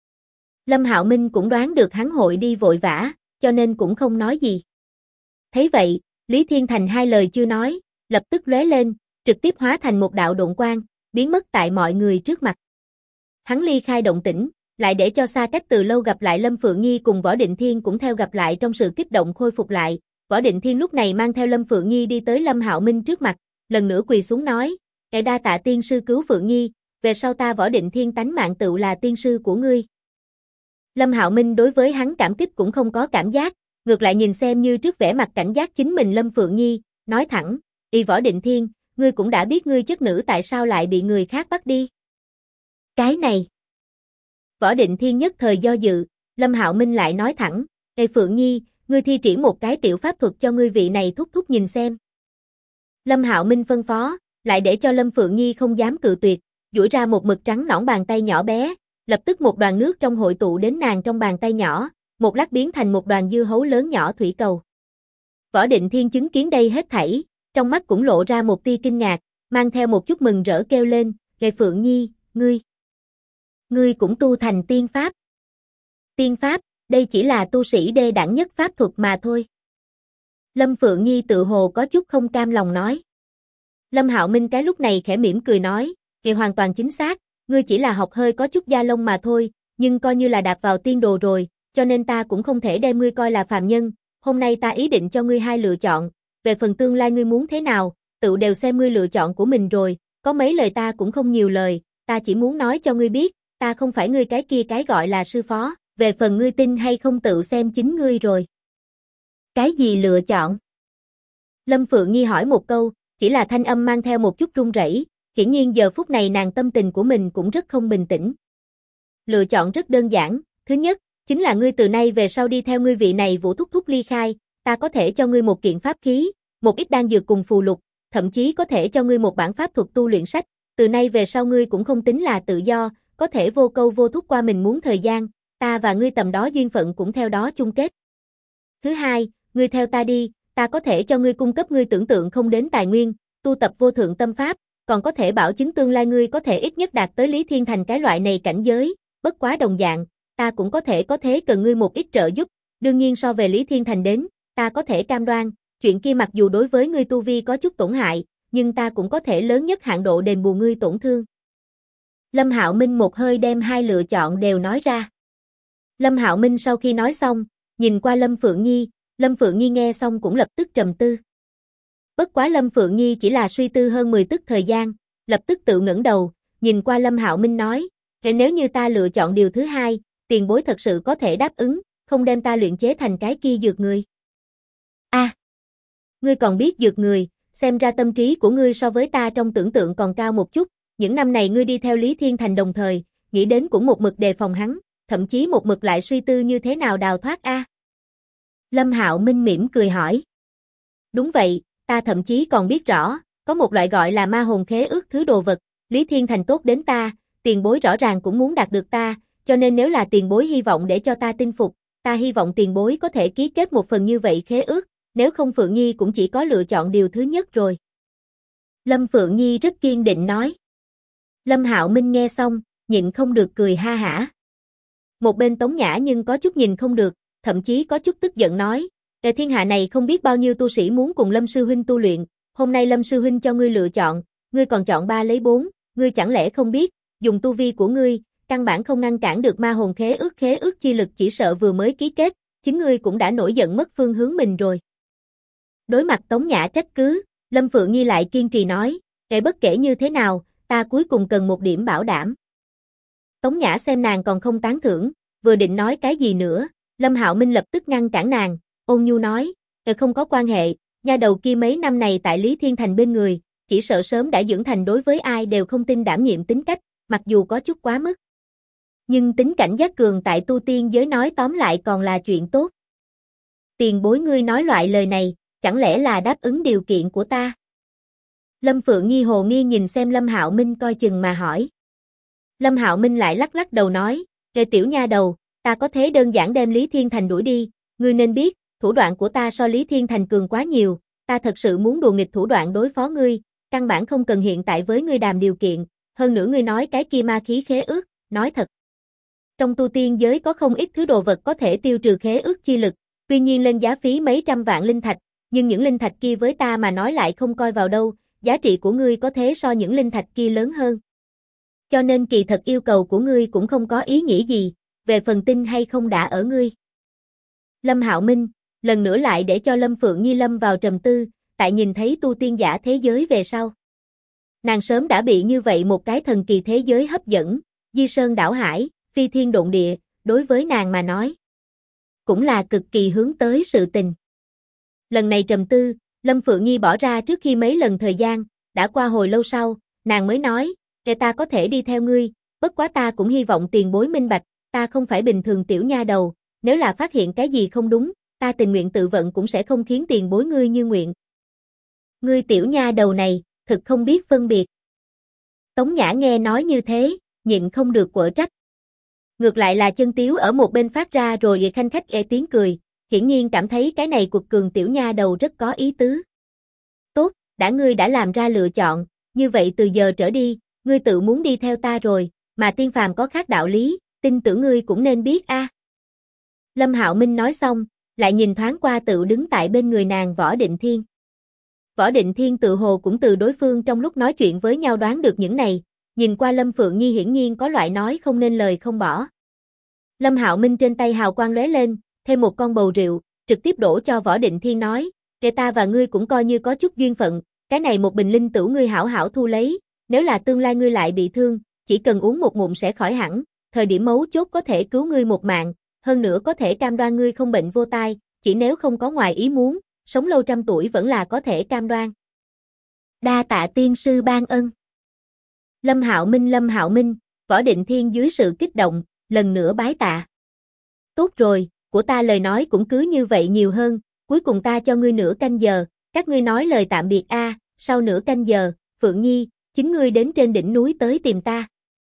Lâm Hạo Minh cũng đoán được hắn hội đi vội vã, cho nên cũng không nói gì. Thấy vậy, Lý Thiên Thành hai lời chưa nói, lập tức lóe lên, trực tiếp hóa thành một đạo độn quang, biến mất tại mọi người trước mặt. Hắn ly khai động tĩnh, lại để cho xa cách từ lâu gặp lại Lâm Phượng Nhi cùng Võ Định Thiên cũng theo gặp lại trong sự kích động khôi phục lại. Võ Định Thiên lúc này mang theo Lâm Phượng Nhi đi tới Lâm Hạo Minh trước mặt, lần nữa quỳ xuống nói, đa tạ tiên sư cứu Phượng Nhi, về sau ta Võ Định Thiên tánh mạng tựu là tiên sư của ngươi. Lâm Hạo Minh đối với hắn cảm kích cũng không có cảm giác, ngược lại nhìn xem như trước vẻ mặt cảnh giác chính mình Lâm Phượng Nhi, nói thẳng, Võ Định Thiên, ngươi cũng đã biết ngươi chất nữ tại sao lại bị người khác bắt đi. Cái này. Võ Định Thiên nhất thời do dự, Lâm Hạo Minh lại nói thẳng, Phượng Nhi, ngươi thi triển một cái tiểu pháp thuật cho ngươi vị này thúc thúc nhìn xem. Lâm Hạo Minh phân phó, lại để cho Lâm Phượng Nhi không dám cự tuyệt, duỗi ra một mực trắng nõn bàn tay nhỏ bé, lập tức một đoàn nước trong hội tụ đến nàng trong bàn tay nhỏ, một lát biến thành một đoàn dưa hấu lớn nhỏ thủy cầu. Võ Định Thiên chứng kiến đây hết thảy, trong mắt cũng lộ ra một tia kinh ngạc, mang theo một chút mừng rỡ kêu lên, Phượng Nhi, ngươi cũng tu thành tiên pháp. Tiên pháp, đây chỉ là tu sĩ đê đẳng nhất pháp thuật mà thôi. Lâm Phượng Nhi tự hồ có chút không cam lòng nói. Lâm Hạo Minh cái lúc này khẽ mỉm cười nói, hoàn toàn chính xác, ngươi chỉ là học hơi có chút da lông mà thôi, nhưng coi như là đạp vào tiên đồ rồi, cho nên ta cũng không thể đem ngươi coi là phàm nhân, hôm nay ta ý định cho ngươi hai lựa chọn, về phần tương lai ngươi muốn thế nào, tự đều xem ngươi lựa chọn của mình rồi, có mấy lời ta cũng không nhiều lời, ta chỉ muốn nói cho ngươi biết, ta không phải ngươi cái kia cái gọi là sư phó, về phần ngươi tin hay không tự xem chính ngươi rồi. Cái gì lựa chọn? Lâm Phượng Nhi hỏi một câu, chỉ là thanh âm mang theo một chút run rẩy, hiển nhiên giờ phút này nàng tâm tình của mình cũng rất không bình tĩnh. Lựa chọn rất đơn giản, thứ nhất, chính là ngươi từ nay về sau đi theo ngươi vị này Vũ thúc thúc ly khai, ta có thể cho ngươi một kiện pháp khí, một ít đan dược cùng phù lục, thậm chí có thể cho ngươi một bản pháp thuật tu luyện sách, từ nay về sau ngươi cũng không tính là tự do, có thể vô câu vô thúc qua mình muốn thời gian, ta và ngươi tầm đó duyên phận cũng theo đó chung kết. Thứ hai, ngươi theo ta đi, ta có thể cho ngươi cung cấp ngươi tưởng tượng không đến tài nguyên, tu tập vô thượng tâm pháp, còn có thể bảo chứng tương lai ngươi có thể ít nhất đạt tới Lý Thiên Thành cái loại này cảnh giới, bất quá đồng dạng, ta cũng có thể có thế cần ngươi một ít trợ giúp, đương nhiên so về Lý Thiên Thành đến, ta có thể cam đoan, chuyện kia mặc dù đối với ngươi tu vi có chút tổn hại, nhưng ta cũng có thể lớn nhất hạn độ đền bù ngươi tổn thương. Lâm Hạo Minh một hơi đem hai lựa chọn đều nói ra. Lâm Hạo Minh sau khi nói xong, nhìn qua Lâm Phượng Nhi nghe xong cũng lập tức trầm tư. Bất quá Lâm Phượng Nhi chỉ là suy tư hơn 10 tức thời gian, lập tức tự ngẩng đầu, nhìn qua Lâm Hạo Minh nói, nếu như ta lựa chọn điều thứ hai, tiền bối thật sự có thể đáp ứng, không đem ta luyện chế thành cái kia dược người. Ngươi còn biết dược người, xem ra tâm trí của ngươi so với ta trong tưởng tượng còn cao một chút, những năm này ngươi đi theo Lý Thiên Thành đồng thời, nghĩ đến cũng một mực đề phòng hắn, thậm chí một mực lại suy tư như thế nào đào thoát a. Lâm Hạo Minh mỉm cười hỏi. Đúng vậy, ta thậm chí còn biết rõ, có một loại gọi là ma hồn khế ước thứ đồ vật, Lý Thiên Thành tốt đến ta, tiền bối rõ ràng cũng muốn đạt được ta, cho nên nếu là tiền bối hy vọng để cho ta tin phục, ta hy vọng tiền bối có thể ký kết một phần như vậy khế ước, nếu không Phượng Nhi cũng chỉ có lựa chọn điều thứ nhất rồi. Lâm Phượng Nhi rất kiên định nói. Lâm Hạo Minh nghe xong, nhịn không được cười ha hả. Một bên Tống Nhã nhưng có chút nhìn không được, thậm chí có chút tức giận nói, thiên hạ này không biết bao nhiêu tu sĩ muốn cùng Lâm Sư Huynh tu luyện, hôm nay Lâm Sư Huynh cho ngươi lựa chọn, ngươi còn chọn 3 lấy 4, ngươi chẳng lẽ không biết, dùng tu vi của ngươi, căn bản không ngăn cản được ma hồn khế ước chi lực chỉ sợ vừa mới ký kết, chính ngươi cũng đã nổi giận mất phương hướng mình rồi. Đối mặt Tống Nhã trách cứ, Lâm Phượng Nhi lại kiên trì nói, bất kể như thế nào, ta cuối cùng cần một điểm bảo đảm. Tống Nhã xem nàng còn không tán thưởng, vừa định nói cái gì nữa, Lâm Hạo Minh lập tức ngăn cản nàng, ôn nhu nói, không có quan hệ, nha đầu kia mấy năm này tại Lý Thiên Thành bên người, chỉ sợ sớm đã dưỡng thành đối với ai đều không tin đảm nhiệm tính cách, mặc dù có chút quá mức. Nhưng tính cảnh giác cường tại tu tiên giới nói tóm lại còn là chuyện tốt. Tiền bối ngươi nói loại lời này, chẳng lẽ là đáp ứng điều kiện của ta? Lâm Phượng Nhi hồ nghi nhìn xem Lâm Hạo Minh coi chừng mà hỏi. Lâm Hạo Minh lại lắc lắc đầu nói, tiểu nha đầu, ta có thế đơn giản đem Lý Thiên Thành đuổi đi, ngươi nên biết, thủ đoạn của ta so Lý Thiên Thành cường quá nhiều, ta thật sự muốn đùa nghịch thủ đoạn đối phó ngươi, căn bản không cần hiện tại với ngươi đàm điều kiện, hơn nữa ngươi nói cái kia ma khí khế ước, nói thật. Trong tu tiên giới có không ít thứ đồ vật có thể tiêu trừ khế ước chi lực, tuy nhiên lên giá phí mấy trăm vạn linh thạch, nhưng những linh thạch kia với ta mà nói lại không coi vào đâu, giá trị của ngươi có thế so những linh thạch kia lớn hơn. Cho nên kỳ thật yêu cầu của ngươi cũng không có ý nghĩa gì, về phần tin hay không đã ở ngươi. Lâm Hạo Minh, lần nữa lại để cho Lâm Phượng Nhi lâm vào trầm tư, tại nhìn thấy tu tiên giả thế giới về sau. Nàng sớm đã bị như vậy một cái thần kỳ thế giới hấp dẫn, di sơn đảo hải, phi thiên độn địa, đối với nàng mà nói. Cũng là cực kỳ hướng tới sự tình. Lần này trầm tư, Lâm Phượng Nhi bỏ ra trước khi mấy lần thời gian, đã qua hồi lâu sau, nàng mới nói, ta có thể đi theo ngươi, bất quá ta cũng hy vọng tiền bối minh bạch, ta không phải bình thường tiểu nha đầu, nếu là phát hiện cái gì không đúng, ta tình nguyện tự vận cũng sẽ không khiến tiền bối ngươi như nguyện. Ngươi tiểu nha đầu này, thực không biết phân biệt. Tống Nhã nghe nói như thế, nhịn không được quở trách. Ngược lại là Chân Tiếu ở một bên phát ra rồi khanh khách tiếng cười, hiển nhiên cảm thấy cái này cuộc cường tiểu nha đầu rất có ý tứ. Tốt, ngươi đã làm ra lựa chọn, như vậy từ giờ trở đi, ngươi tự muốn đi theo ta rồi, mà tiên phàm có khác đạo lý, tin tưởng ngươi cũng nên biết a. Lâm Hạo Minh nói xong, lại nhìn thoáng qua tự đứng tại bên người nàng Võ Định Thiên. Võ Định Thiên tự hồ cũng từ đối phương trong lúc nói chuyện với nhau đoán được những này, nhìn qua Lâm Phượng Nhi hiển nhiên có loại nói không nên lời không bỏ. Lâm Hạo Minh trên tay hào quang lóe lên, thêm một con bầu rượu, trực tiếp đổ cho Võ Định Thiên nói, ta và ngươi cũng coi như có chút duyên phận, cái này một bình linh tửu ngươi hảo hảo thu lấy, nếu là tương lai ngươi lại bị thương, chỉ cần uống một ngụm sẽ khỏi hẳn, thời điểm mấu chốt có thể cứu ngươi một mạng, hơn nữa có thể cam đoan ngươi không bệnh vô tai, chỉ nếu không có ngoài ý muốn, sống lâu trăm tuổi vẫn là có thể cam đoan. Đa tạ tiên sư ban ân. Lâm Hạo Minh, Võ Định Thiên dưới sự kích động, lần nữa bái tạ. Tốt rồi, của ta lời nói cũng cứ như vậy nhiều hơn, cuối cùng ta cho ngươi nửa canh giờ, các ngươi nói lời tạm biệt a, sau nửa canh giờ, Phượng Nhi, chính ngươi đến trên đỉnh núi tới tìm ta.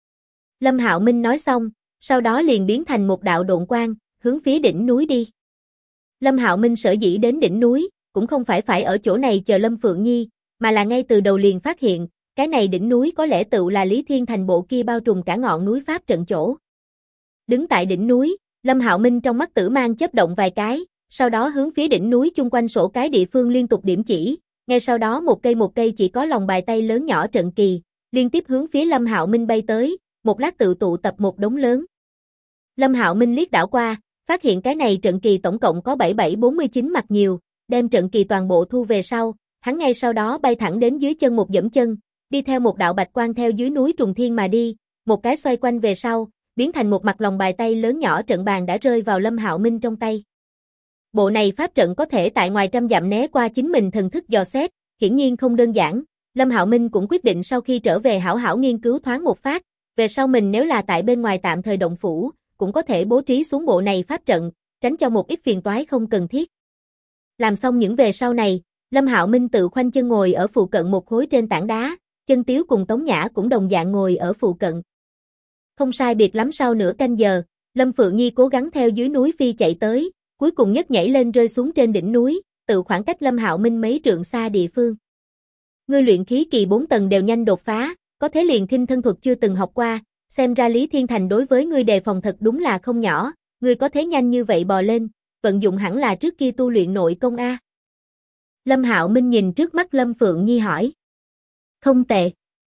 Lâm Hạo Minh nói xong, sau đó liền biến thành một đạo độn quang, hướng phía đỉnh núi đi. Lâm Hạo Minh sở dĩ đến đỉnh núi, cũng không phải ở chỗ này chờ Lâm Phượng Nhi, mà là ngay từ đầu liền phát hiện, cái này đỉnh núi có lẽ tự là Lý Thiên Thành bộ kia bao trùm cả ngọn núi pháp trận chỗ. Đứng tại đỉnh núi, Lâm Hạo Minh trong mắt tử mang chớp động vài cái, sau đó hướng phía đỉnh núi chung quanh sổ cái địa phương liên tục điểm chỉ, ngay sau đó một cây chỉ có lòng bài tay lớn nhỏ trận kỳ, liên tiếp hướng phía Lâm Hạo Minh bay tới, một lát tự tụ tập một đống lớn. Lâm Hạo Minh liếc đảo qua, phát hiện cái này trận kỳ tổng cộng có 7749 mặt nhiều, đem trận kỳ toàn bộ thu về sau, hắn ngay sau đó bay thẳng đến dưới chân một dẫm chân, đi theo một đạo bạch quang theo dưới núi trùng thiên mà đi, một cái xoay quanh về sau, biến thành một mặt lòng bài tay lớn nhỏ trận bàn đã rơi vào Lâm Hạo Minh trong tay. Bộ này pháp trận có thể tại ngoài trăm dặm né qua chính mình thần thức dò xét, hiển nhiên không đơn giản, Lâm Hạo Minh cũng quyết định sau khi trở về hảo hảo nghiên cứu thoáng một phát, về sau mình nếu là tại bên ngoài tạm thời động phủ, cũng có thể bố trí xuống bộ này pháp trận, tránh cho một ít phiền toái không cần thiết. Làm xong những về sau này, Lâm Hạo Minh tự khoanh chân ngồi ở phụ cận một khối trên tảng đá, Chân Tiếu cùng Tống Nhã cũng đồng dạng ngồi ở phụ cận. Không sai biệt lắm sau nửa canh giờ, Lâm Phượng Nhi cố gắng theo dưới núi phi chạy tới, cuối cùng nhất nhảy lên rơi xuống trên đỉnh núi, tự khoảng cách Lâm Hạo Minh mấy trượng xa địa phương. Ngươi luyện khí kỳ 4 tầng đều nhanh đột phá, có thế liền khinh thân thuật chưa từng học qua, xem ra Lý Thiên Thành đối với ngươi đề phòng thật đúng là không nhỏ, ngươi có thế nhanh như vậy bò lên, vận dụng hẳn là trước kia tu luyện nội công a. Lâm Hạo Minh nhìn trước mắt Lâm Phượng Nhi hỏi. Không tệ.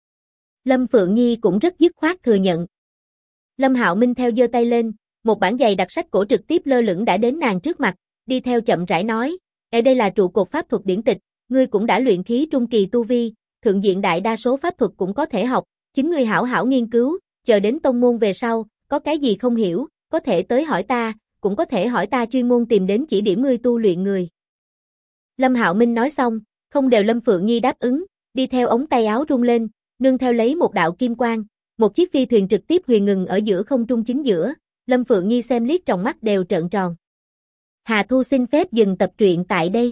Lâm Phượng Nhi cũng rất dứt khoát thừa nhận. Lâm Hạo Minh theo giơ tay lên, một bản dày đặc sách cổ trực tiếp lơ lửng đã đến nàng trước mặt, đi theo chậm rãi nói, ở đây là trụ cột pháp thuật điển tịch, ngươi cũng đã luyện khí trung kỳ tu vi, thượng diện đại đa số pháp thuật cũng có thể học, chính ngươi hảo hảo nghiên cứu, chờ đến tông môn về sau, có cái gì không hiểu, có thể tới hỏi ta, cũng có thể hỏi ta chuyên môn tìm đến chỉ điểm ngươi tu luyện người. Lâm Hạo Minh nói xong, không đều Lâm Phượng Nhi đáp ứng, đi theo ống tay áo rung lên, nương theo lấy một đạo kim quang, một chiếc phi thuyền trực tiếp huyền ngừng ở giữa không trung chính giữa, Lâm Phượng Nhi xem liếc trong mắt đều trợn tròn. Hà Thu xin phép dừng tập truyện tại đây.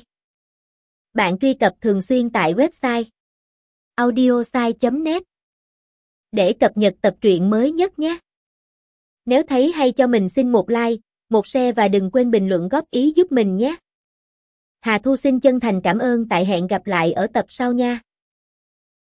Bạn truy cập thường xuyên tại website audiosai.net để cập nhật tập truyện mới nhất nhé. Nếu thấy hay cho mình xin một like, một share và đừng quên bình luận góp ý giúp mình nhé. Hà Thu xin chân thành cảm ơn, tại hẹn gặp lại ở tập sau nha.